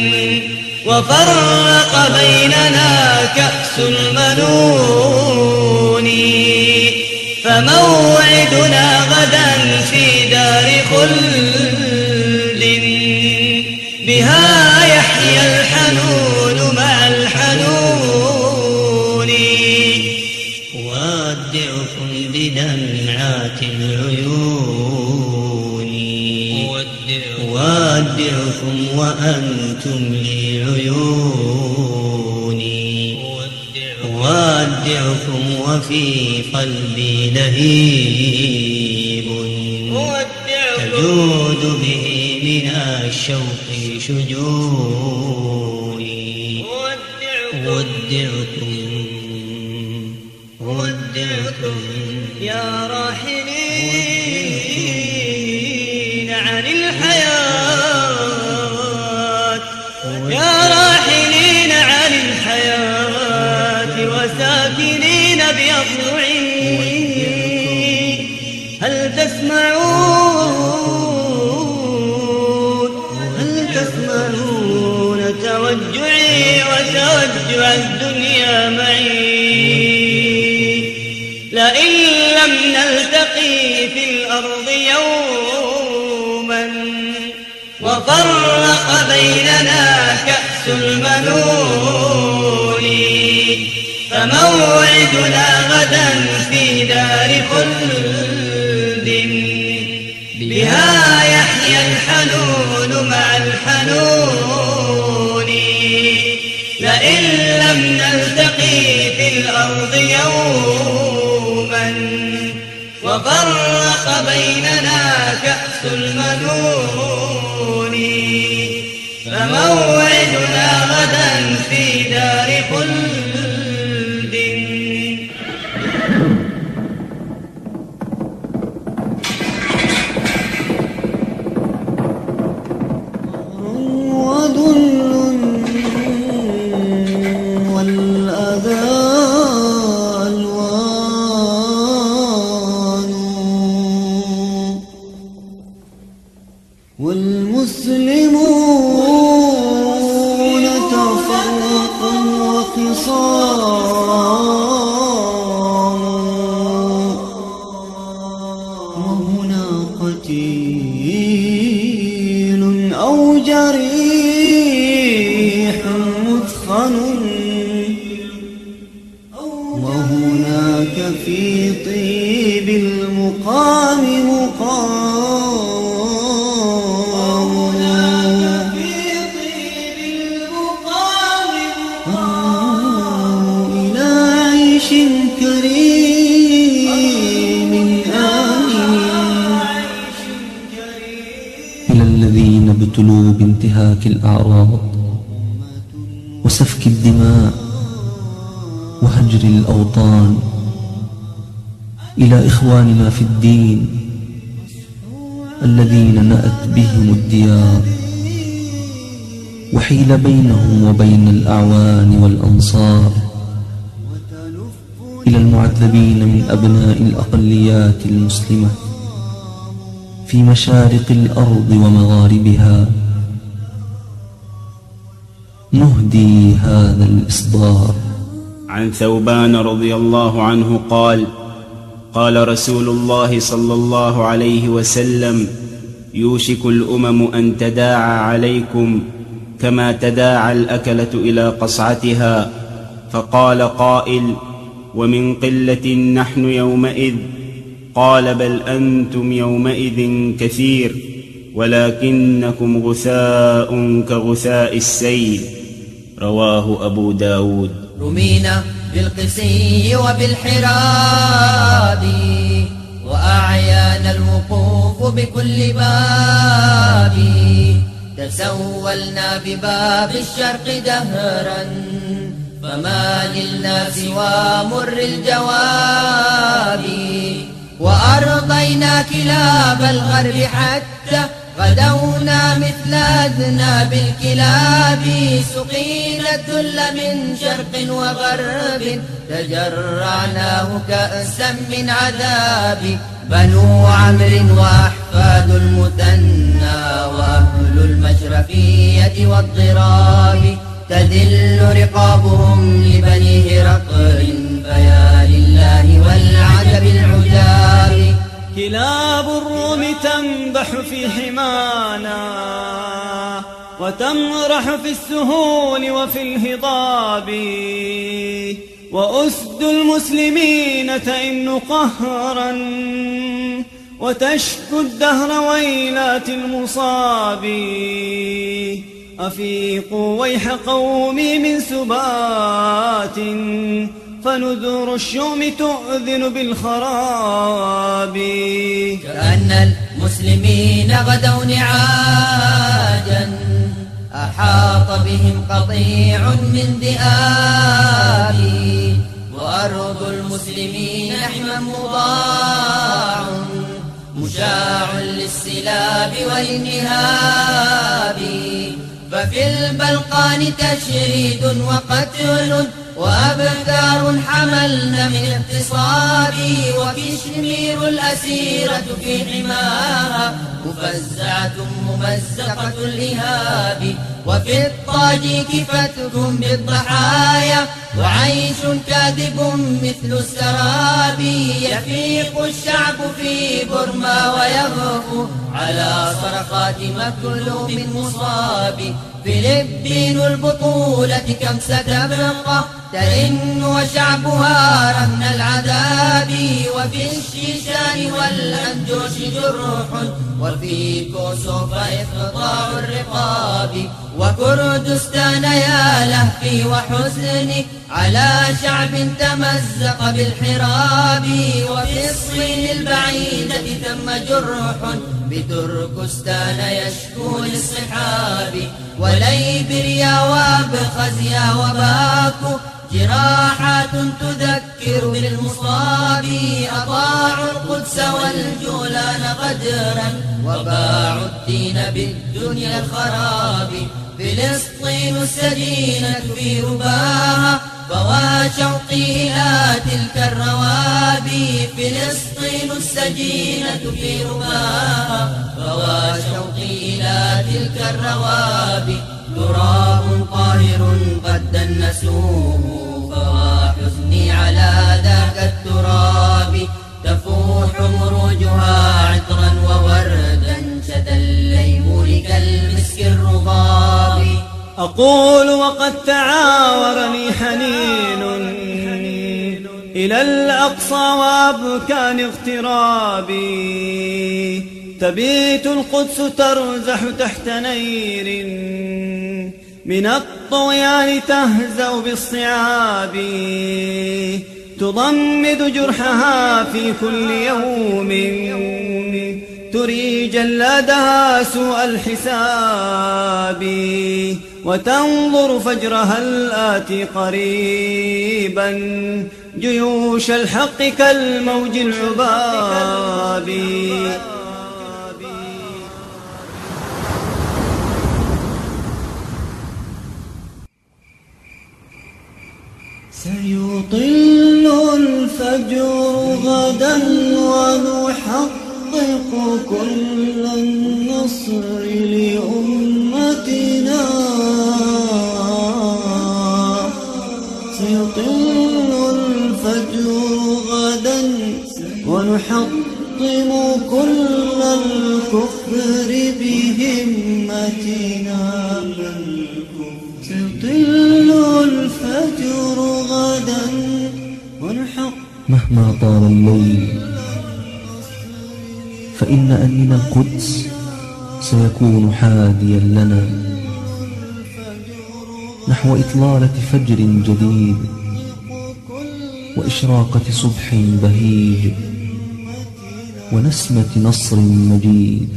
وفرق بيننا كأس المنون، فموعدنا غدا في دار خلد بها يحيى الحنون مع الحنون. أودعكم بدمعات العيون، أودعكم وأنتم لي عيوني، أودعكم وفي قلبي لهيب تجود به من الشوق شجوني. أودعكم أودعكم يا راحلين عن الحياة، يا راحلين عن الحياة وساكنين بأضلعي، هل تسمعون توجعي وتوجع الدنيا معي؟ لئن لم نلتقي في الأرض يوما وفرق بيننا كأس المنون، فموعدنا غدا في دار خلد بها يحيى الحنون مع الحنون. لئن لم نلتقي في الأرض يوما وفرق بيننا كأس المنون، فموعدنا غدا في دار خلد. والمسلمون تفرقا وخصام، وهنا قتيل أو جريح مثخن، وهناك في طيب المقام مقام، ابتلوا بانتهاك الأعراض وسفك الدماء وهجر الأوطان، إلى إخواننا في الدين الذين نأت بهم الديار وحيل بينهم وبين الأعوان والأنصار، إلى المعذبين من أبناء الأقليات المسلمة في مشارق الأرض ومغاربها، نهدي هذا الإصدار. عن ثوبان رضي الله عنه قال: قال رسول الله صلى الله عليه وسلم: يوشك الأمم أن تداعى عليكم كما تداعى الأكلة إلى قصعتها. فقال قائل: ومن قلة نحن يومئذ؟ قال: بل أنتم يومئذ كثير ولكنكم غثاء كغثاء السيل. رواه أبو داود. رمينا بالقسي وبالحراب وأعيانا الوقوف بكل باب، تسولنا بباب الشرق دهرا فما نلنا سوى مر الجواب، وأرضينا كلاب الغرب حتى غدونا مثل أذناب الكلاب سقينا الذل من شرق وغرب تجرعناه كأسا من عذاب بنو عمرو وأحفاد المثنى وأهل المشرفية والضراب تذل رقابهم لبني هرقل فيا لله والعجب العجاب كلاب الروم تنبح في حمانا وتمرح في السهول وفي الهضاب وأسد المسلمين تئن قهرا وتشكو الدهر ويلات المصاب أفيقوا ويح قومي من سبات فنذر الشوم تؤذن بالخراب كأن المسلمين غدوا نعاجا أحاط بهم قطيع من ذئاب وأرض المسلمين حما مضاع مشاع للسلاب والنهاب ففي البلقان تشريد وقتل وأبكار حملن من اغتصاب وكشمير الأسيرة في حماها مفزعة ممزقة الإهاب وفي الطاجيك فتك بالضحايا وعيش كاذب مثل السراب يفيق الشعب في برما ويغفو على صرخات مكلوم مصاب فلبين البطولة كم ستبقى تئن وشعبها رهن العذاب وفي الشيشان والأنجوش جرح وفي كوسوف إقطاع الرقاب وكردستان يا لهفي وحزني على شعب تمزق بالحراب وفي الصين البعيدة ثم جرح بتركستان يشكو للصحاب وليبريا وابخزيا وباكو جراحات تذكر بالمصاب أضاعوا القدس والجولان غدرا وباعوا الدين بالدنيا الخراب فلسطين السجينة في رباها فوا شوقي إلى تلك الروابي فلسطين السجينة في رباها فوا شوقي إلى تلك الروابي تراب طاهر قد دنسوه فوا حزني على ذاك التراب تفوح مروجها عطرا ووردا شذا الليمون كالمسك الرضاب أقول وقد تعاورني حنين إلى الأقصى وأبكان اغترابي تبيت القدس ترزح تحت نير من الطغيان تهزأ بالصعاب تضمد جرحها في كل يوم تري جلادها سوء الحساب وتنظر فجرها الآتي قريبا جيوش الحق كالموج العباب سيطل الفجر غدا ونحقق كل النصر لأمتنا سيطل الفجر غدا ونحطم كل الكفر بهمتنا سيطل الفجر غدا ونحطم مهما طال الليل فإن أمين القدس سيكون حاديا لنا نحو إطلالة فجر جديد وإشراقة صبح بهيج ونسمة نصر مجيد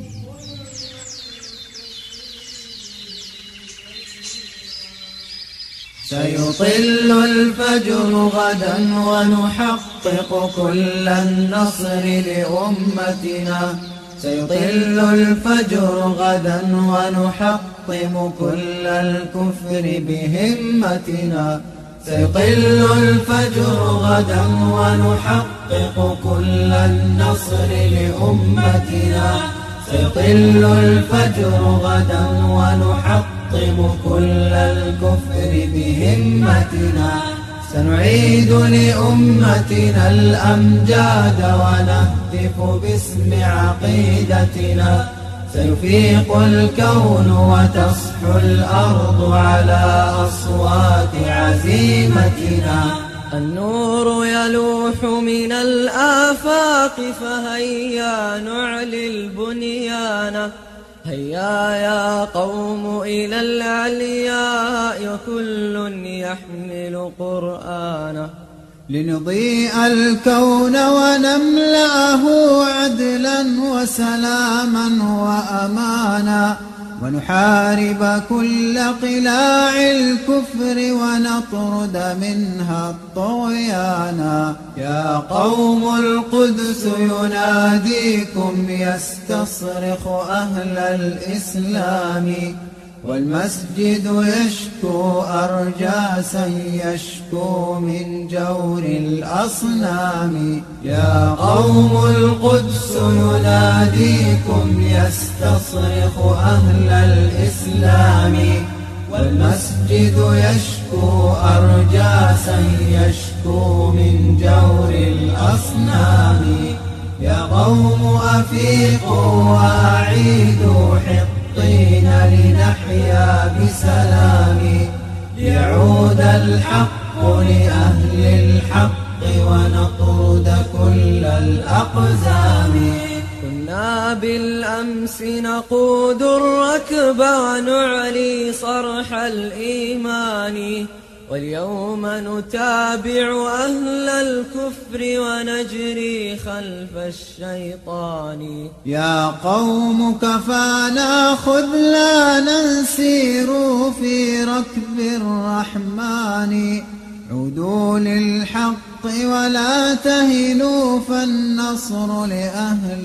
سيطل الفجر غدا ونحقق كل النصر لأمتنا سيطل الفجر غدا ونحطم كل الكفر بهمتنا. سيطل الفجر غدا ونحقق كل النصر لأمتنا. سيطل الفجر غدا ونحطم كل الكفر بهمتنا. سنعيد لأمتنا الأمجاد ونهتف باسم عقيدتنا. سيفيق الكون وتصحو الأرض على أصوات عزيمتنا. النور يلوح من الآفاق فهيا نعلي البنيان. هيا يا قوم إلى العلياء كل يحمل قرآنا. لنضيء الكون ونملأه عدلا وسلاما وأمانا. ونحارب كل قلاع الكفر ونطرد منها الطغيانا. يا قوم القدس يناديكم يستصرخ أهل الإسلام. والمسجد يشكو أرجاسا يشكو من جور الأصنام. يا قوم القدس يناديكم يستصرخ أهل الإسلام. والمسجد يشكو أرجاسا يشكو من جور الأصنام. يا قوم أفيقوا وأعيدوا حطين لنحيا بسلام. ليعود الحق لأهل الحق ونطرد كل الأقزام. كنا بالأمس نقود الركب ونعلي صرح الإيمان. واليوم نتابع أهل الكفر ونجري خلف الشيطان. يا قوم كفانا خذلانا سيروا في ركب الرحمن. عودوا للحق ولا تهنوا فالنصر لأهل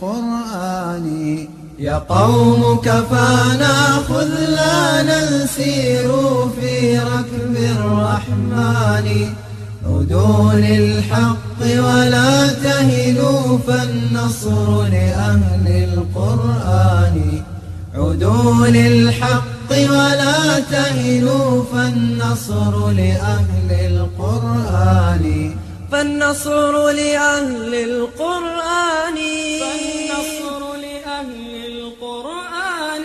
القرآن. يا قوم كفانا خذلانا سيروا في ركب الرحمن. عودوا للحق ولا تهنوا فالنصر لأهل القرآن. عودوا للحق ولا تهنوا فالنصر لأهل القرآن. فالنصر لأهل القرآن. فالنصر لأهل القرآن.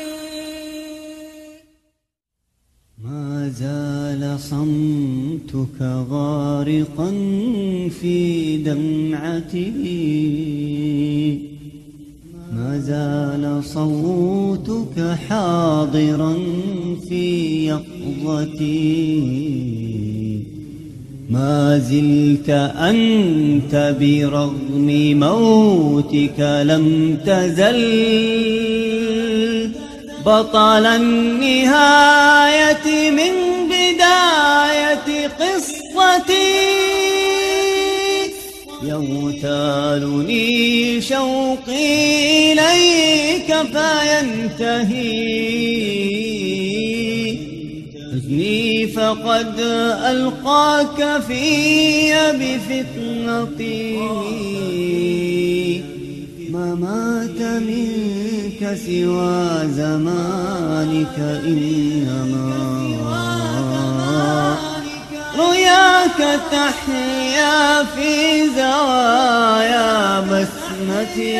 ما زال صمتك غارقا في دمعتي. ما زال صوتك حاضرا في يقظتي. ما زلت أنت برغم موتك لم تزل بطل النهاية من بداية قصتي. يغتالني شوقي إليك فينتهي. حزني فقد ألقاك في بفتنتي. ما مات منك سوى زمانك إنما رؤياك تحيا في زوايا بسمتي.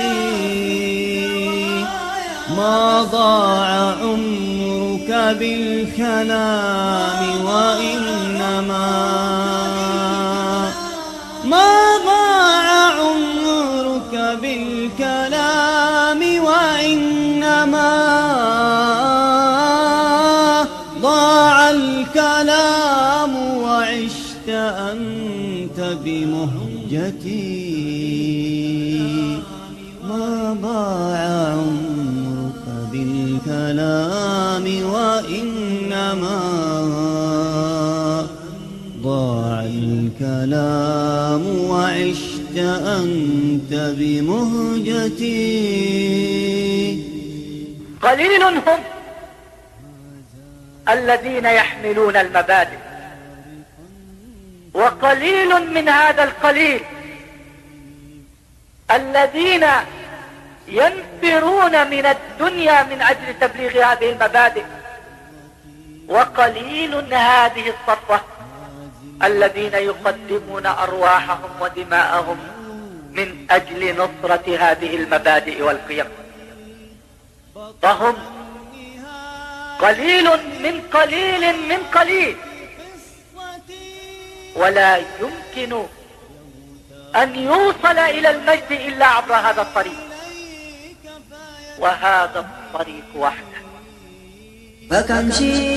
ما ضاع عمرك بالكلام وإنما ما ضاع عمرك بالكلام وإنما ضاع الكلام وعشت أنت بمهجتي. ما ضاع عمرك بالكلام وإنما ضاع الكلام وعشت أنت بمهجتي. قليل هم الذين يحملون المبادئ، وقليل من هذا القليل الذين ينفرون من الدنيا من أجل تبليغ هذه المبادئ، وقليل هذه الصفوة الذين يقدمون أرواحهم ودماءهم من أجل نصرة هذه المبادئ والقيم. فهم قليل من قليل من قليل، ولا يمكن أن يوصل إلى المجد إلا عبر هذا الطريق، وهذا الطريق وحده. فكم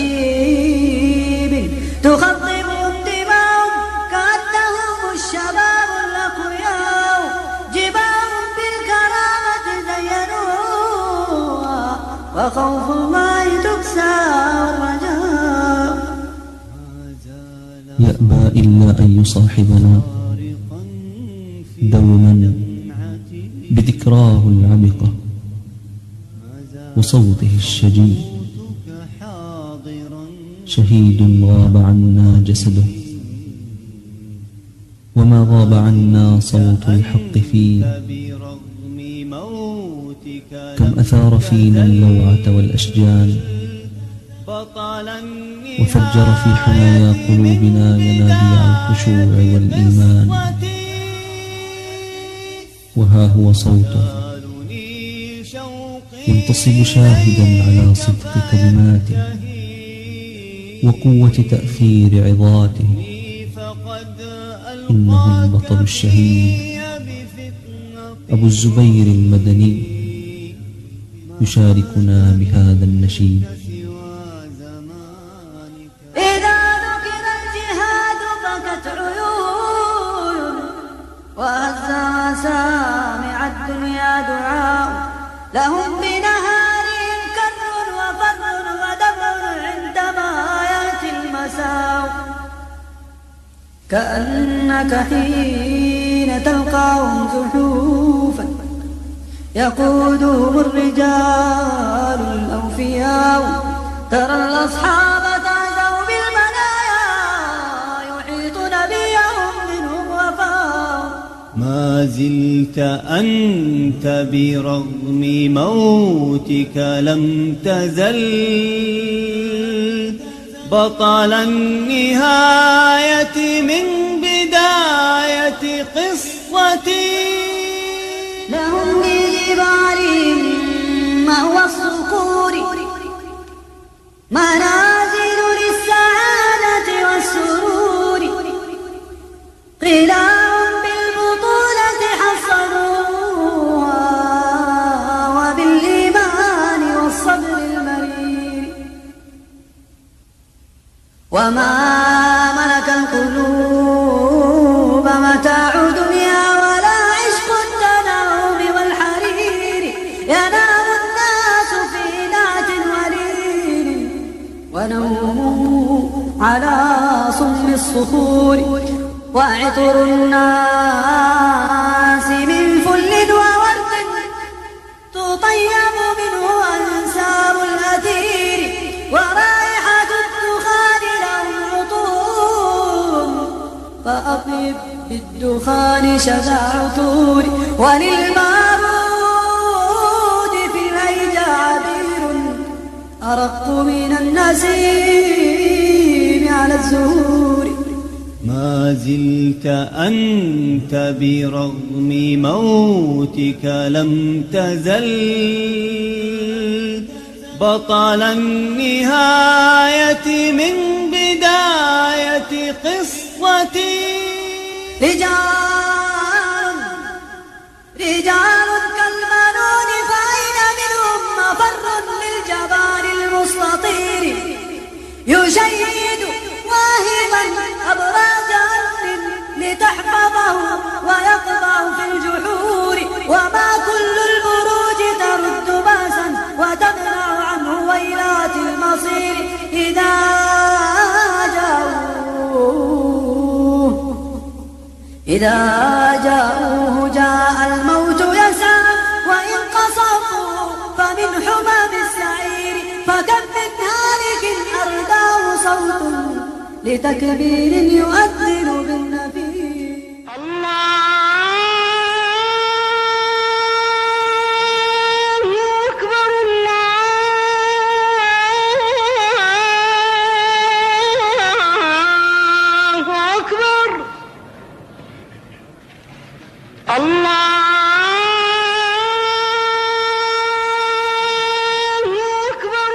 شيب تخضبهم دماء كأنهم الشباب الأقوياء، جبال بالكرامة زينوها وخوف الله تكسى والرجاء. يأبى إلا أن يصاحبنا دوما بذكراه العبقة وصوته الشجي، شهيد غاب عنا جسده وما غاب عنا صوت الحق فيه. كم أثار فينا اللوعة والأشجان وفجر في حمايا قلوبنا ينابيع الخشوع والإيمان. وها هو صوته ينتصب شاهدا على صدق كلماته وقوة تأثير عظاته. إنه البطل الشهيد أبو الزبير المدني يشاركنا بهذا النشيد. إذا ذكر الجهاد بكت عيون وهز سامع الدنيا دعاء، لهم بنهارهم كر وفر ودمع عندما يأتي المساء. كأنك حين تلقاهم زحوفا يقودهم الرجال الأوفياء، ترى الأصحاب تعزوا بالمنايا يحيط نبيهم منهم وفاء. ما زلت أنت برغم موتك لم تزل بطل النهاية من بداية قصتي. لهم بجبالهم مهوى الصقور منازل للسعادة والسرور، قلاع بالبطولة حصلوها وبالإيمان والصبر المرير. وما ملك القلوب متاع دنيا ولا عشق التنعم والحرير. ينام الناس في نعت وليل ونومه على صم الصخور، وعطر الناس من فل وورد تطيب منه أنساب الأثير، ورائحة الدخان لهم عطور فأطيب بالدخان شذا عطور. وللمارود في الهيجا عبير أرق من النسيم على الزهور. ما زلت أنت برغم موتك لم تزل بطل النهاية من بداية قصتي. رجال كالمنون فأين منهم مفر للجبار المستطير، يشيد واهبا أبراج أرض لتحفظه ويقطع في الجحور. وما كل البروج ترد باسا وتمنع عنه ويلات المصير. إذا جاءوه جاء الموت يسعى وإن قصروا فمن حمام السعير فكم من هالك أرداه صوت لتكبير يؤذن بالنفير الله أكبر الله أكبر الله أكبر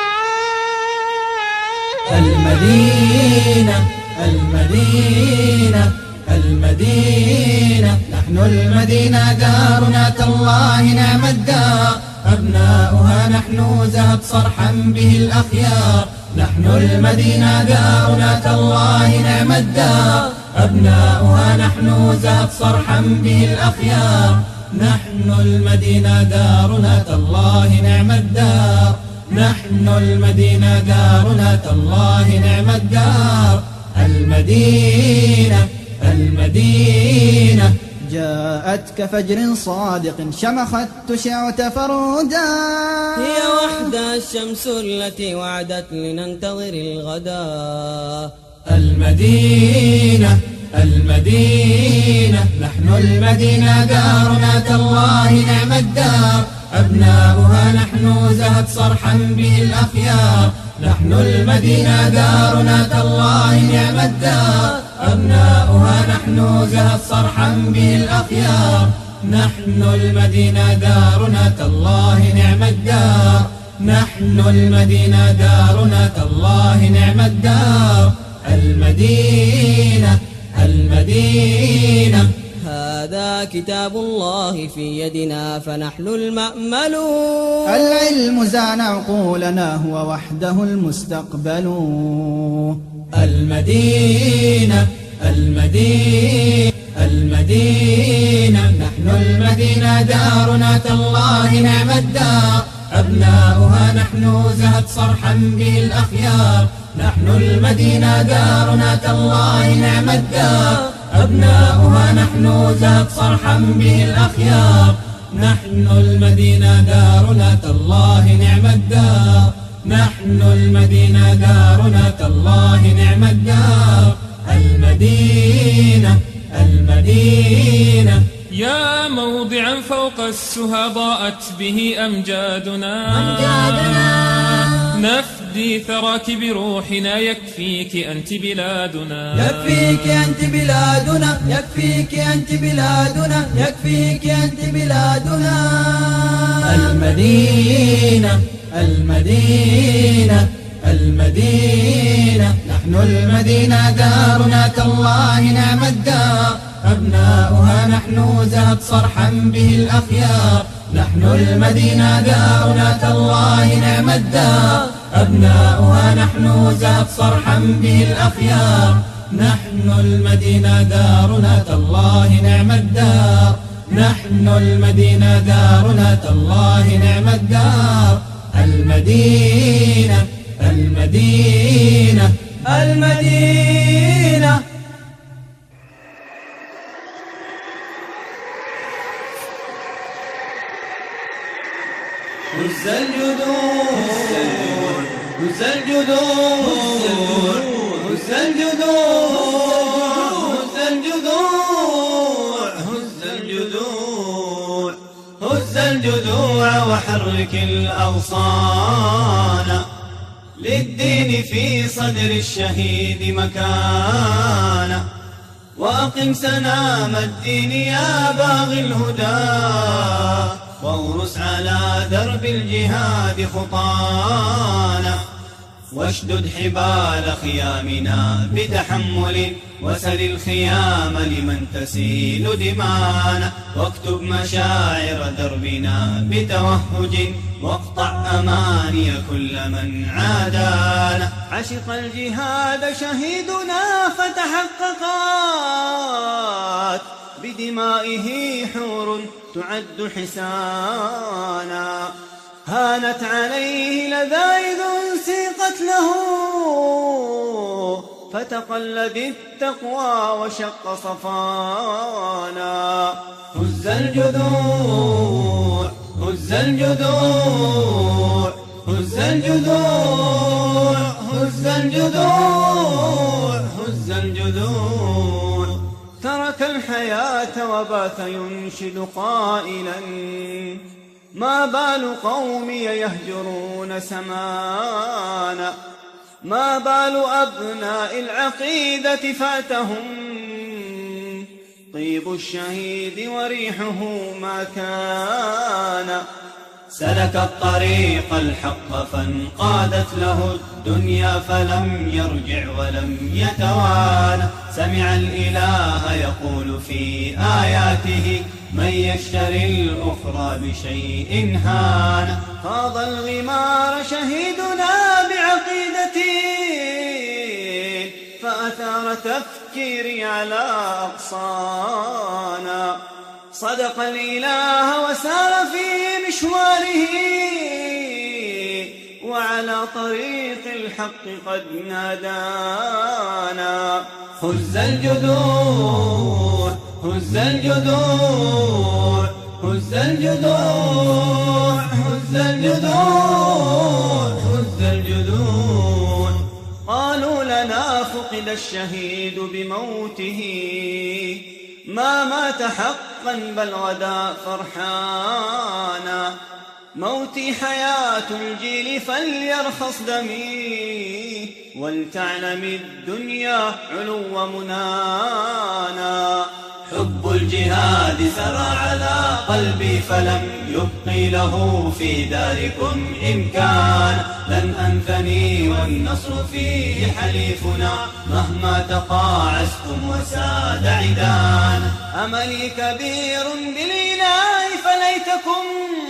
المدينة المدينة المدينة نحن المدينة دارنا تالله نعم الدار أبناؤها نحن زهت صرحا به الأخيار نحن المدينة دارنا تالله نعم الدار أبناؤها نحن زهت صرحا به الأخيار نحن المدينة دارنا تالله نعم الدار نحن المدينة دارنا تالله نعم الدار المدينة المدينة جاءت كفجر صادق شمخت تشع تفردا هي وحدها الشمس التي وعدت لننتظر الغدا المدينة المدينة نحن المدينة دارنا تالله نعم الدار أبناؤها نحن زهت صرحا به الأخيار نحن المدينة دارنا تالله نعم الدار أبناؤها نحن زهت صرحا به الأخيار نحن المدينة دارنا تالله نعم الدار نحن المدينة دارنا تالله نعم الدار المدينة المدينة هذا كتاب الله في يدنا فنحن المأملون العلم زان عقولنا هو وحده المستقبل المدينة المدينة المدينة نحن المدينة دارنا تالله نعم الدار أبناؤها نحن زهت صرحا به الأخيار نحن المدينة دارنا تالله نعم الدار أبناؤها نحن زهت صرحا به الأخيار نحن المدينة دارنا تالله نعم الدار نحن المدينة دارنا تالله نعم الدار المدينة المدينة يا موضعا فوق السهى ضاءت به أمجادنا نفدي ثراك بروحنا يكفيك أنت بلادنا يكفيك أنت بلادنا يكفيك أنت بلادنا يكفيك أنت بلادنا المدينة المدينة المدينة نحن المدينة دارنا تالله نعم الدار أبناؤها نحن زهت صرحا به الأخيار نحن المدينة دارنا تالله نعم الدار أبناؤها نحن زهت صرحا به الأخيار نحن المدينة دارنا تالله نعم الدار نحن المدينة دارنا تالله نعم الدار المدينة المدينة المدينة هز الجذور هز الجذور هز الجذور هز الجذور هز الجذوع وحرك الأغصان للدين في صدر الشهيد مكانه وأقم سنام الدين يا باغي الهدى وارس على درب الجهاد خطانا واشدد حبال خيامنا بتحمل وسل الخيام لمن تسيل دمانا واكتب مشاعر دربنا بتوهج واقطع أماني كل من عادانا عشق الجهاد شهيدنا فتحققات بدمائه حور تعد حسانا هانت عليه لذائذ سيقت له فتقلد التقوى وشق صفانا هز الجذوع هز الجذوع هز الجذوع هز الجذوع هز الجذوع. ترك الحياة وبات ينشد قائلا ما بال قومي يهجرون سمانا ما بال أبناء العقيدة فاتهم طيب الشهيد وريحه ما كان. سلك الطريق الحق فانقادت له الدنيا فلم يرجع ولم يتوانى. سمع الإله يقول في آياته من يشتري الأخرى بشيء هان. خاض الغمار شهيدنا بعقيدتي فأثار تفكيري على أغصانا. صدق الإله وسار في مشواره وعلى طريق الحق قد نادانا. هز الجذوع هز الجذوع هز الجذوع هز الجذوع هز الجذوع. قالوا لنا فقد الشهيد بموته ما مات حقا بل غدا فرحانا. موتي حياة الجيل فليرخص دمي ولتعلم الدنيا علو منانا. حب الجهاد سرى على قلبي فلم يبقي له في داركم إمكان. لن أنثني والنصر فيه حليفنا مهما تقاعستم وساد عدان. أملي كبير بالإله فليتكم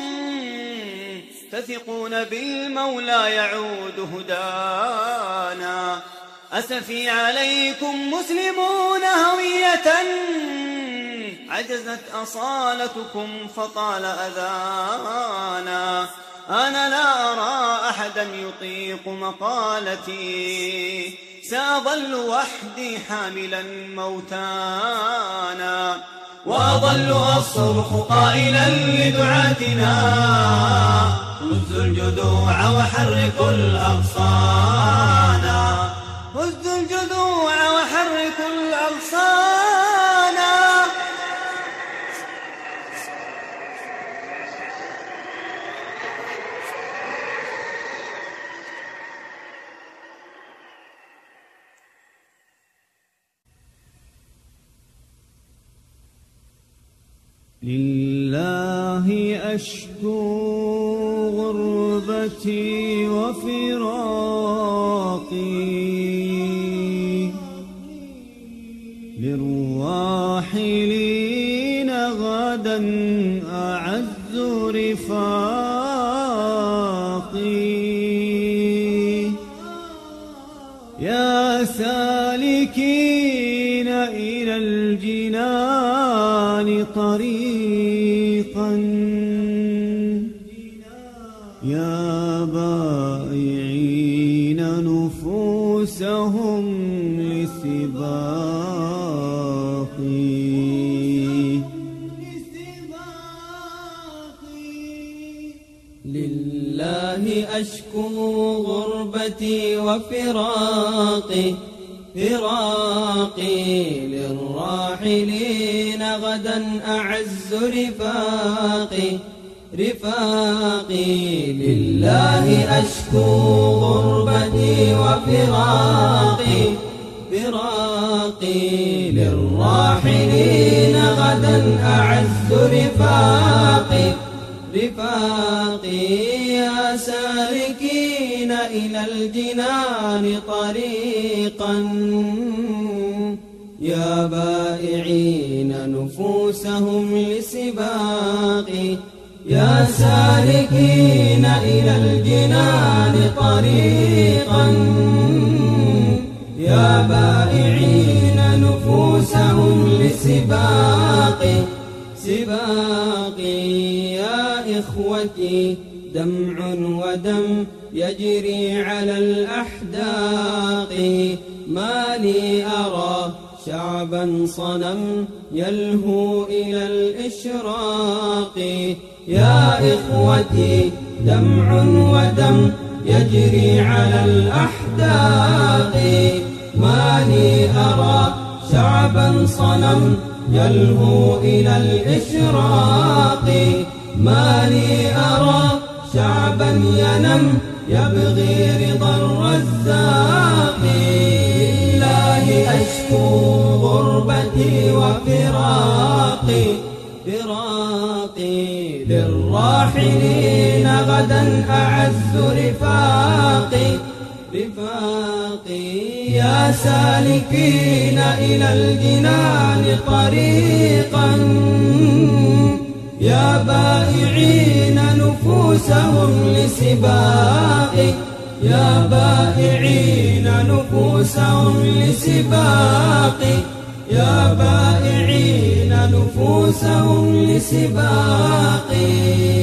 تثقون بالمولى يعود هدانا. أسفي عليكم مسلمون هوية عجزت أصالتكم فطال أذانا. أنا لا أرى أحدا يطيق مقالتي سأظل وحدي حاملا موتانا. وأظل أصرخ قائلا لدعاتنا هزوا الجذوع وحركوا الأغصانا. هزوا الجذوع وحركوا الأغصانا. لله أشكو غربتي وفراقي للراحلين غدا أعز رفاقي. يا سالكين إلى الجنان طريقا يا بائعين نفوسهم لسباقي. لله أشكو غربتي وفراقي للراحلين غدا أعز رفاقي. لله أشكو غربتي وفراقي للراحلين غدا أعز رفاقي. يا سالكين إلى الجنان طريقا يا بائعين نفوسهم لسباقي. يا سالكين إلى الجنان طريقا يا بائعين نفوسهم لسباقي. يا إخوتي دمع ودم يجري على الأحداق ما لي أرى شعبا صنم يلهو إلى الإشراق. يا إخوتي دمع ودم يجري على الأحداق. ما لي أرى شعبا صنم يلهو إلى الإشراق. ما لي أرى شعبا ينم يبغي رضا الرزاق. لله أشكو غربتي وفراقي للراحلين غدا أعز رفاقي. يا سالكين إلى الجنان طريقا، يا بائعين نفوسهم لسباقي. يا بائعين نفوسهم لسباقي. يا بائعين نفوسهم لسباقي.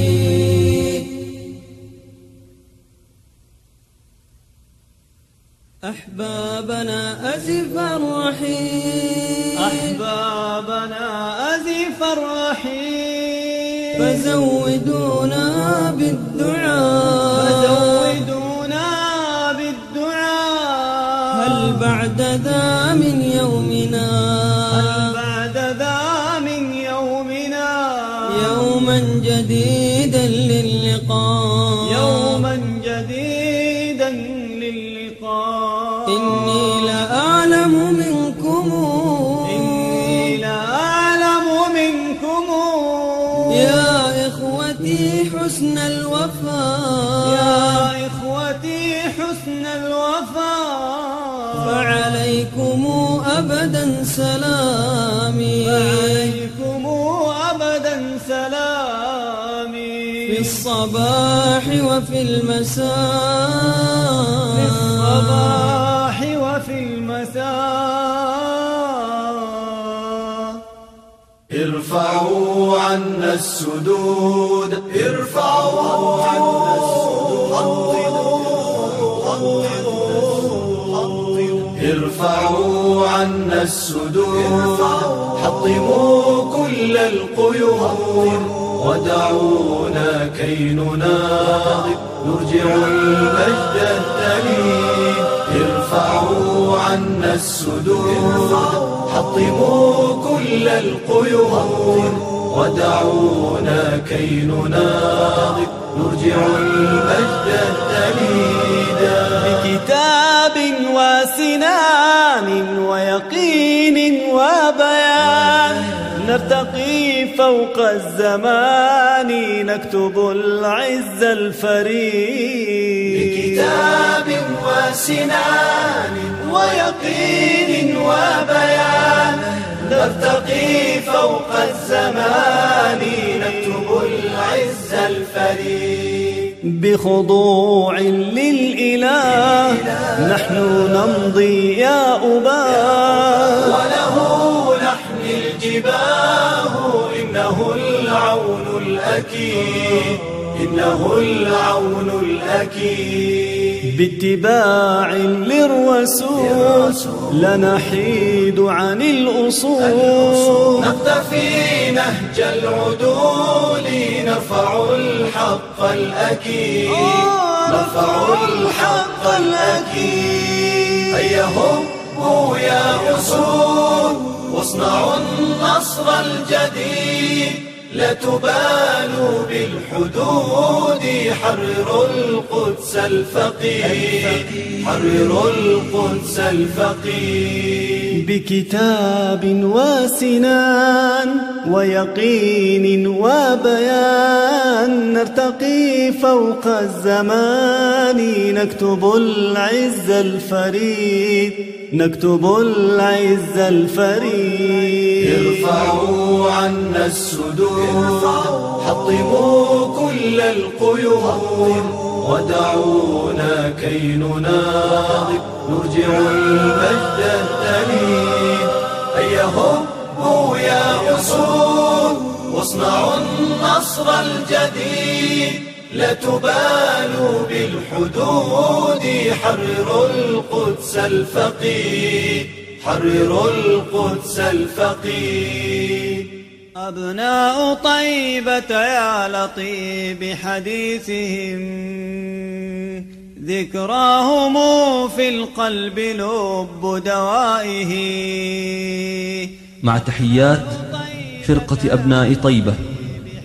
أحبابنا أزف الرحيل، أحبابنا أزف الرحيل، فزودونا بالدعاء، فزودونا بالدعاء. هل بعد ذا من يومنا، هل بعد ذا من يومنا يوما جديدا للقاء، يوما جديدا للقاء. إني لأعلم منكم، إني لأعلم منكم يا إخوتي حسن الوفاء، يا إخوتي حسن الوفاء. فعليكم أبدا سلامي، فعليكم أبدا سلامي. في الصباح وفي المساء، في الصباح وفي المساء. ارفعوا عنا السدود، ارفعوا عنا السدود، ارفعوا عنا السدود، حطموا كل القيود، ودعونا كي نناضل نرجع المجد الدليل. ارفعوا عنا السدود، حطموا كل القيود، ودعونا كي نناضل نرجع المجد الدليل. بكتاب وسنان ويقين وبيان نرتقي فوق الزمان نكتب العز الفريد. بكتاب وسنان ويقين وبيان نرتقي فوق الزمان نكتب العز الفريد. بخضوع للإله نحن نمضي يا أباه، وله نحمي الجباه. إنه العون الأكيد، إنه العون الأكيد. باتباع للرسول لا نحيد عن الأصول، نقتفي نهج العدول نرفع الحق الأكيد، نرفع الحق الأكيد. هيا هبوا يا أسود واصنعوا النصر الجديد، لا تبالوا بالحدود. حرروا القدس الفقيد، حرروا القدس الفقيد. بكتاب وسنان ويقين وبيان نرتقي فوق الزمان نكتب العز الفريد، نكتب العز الفريد. ارفعوا عنا السدود، حطموا كل القيود، ودعونا كي نناضل نرجع المجد الدليل. هيا هبوا يا أسود واصنعوا النصر الجديد، لا تبالوا بالحدود. حرروا القدس الفقيد، حرروا القدس الفقيد. أبناء طيبة يا لطيب حديثهم ذكراهم في القلب لب دوائه. مع تحيات فرقة أبناء طيبة.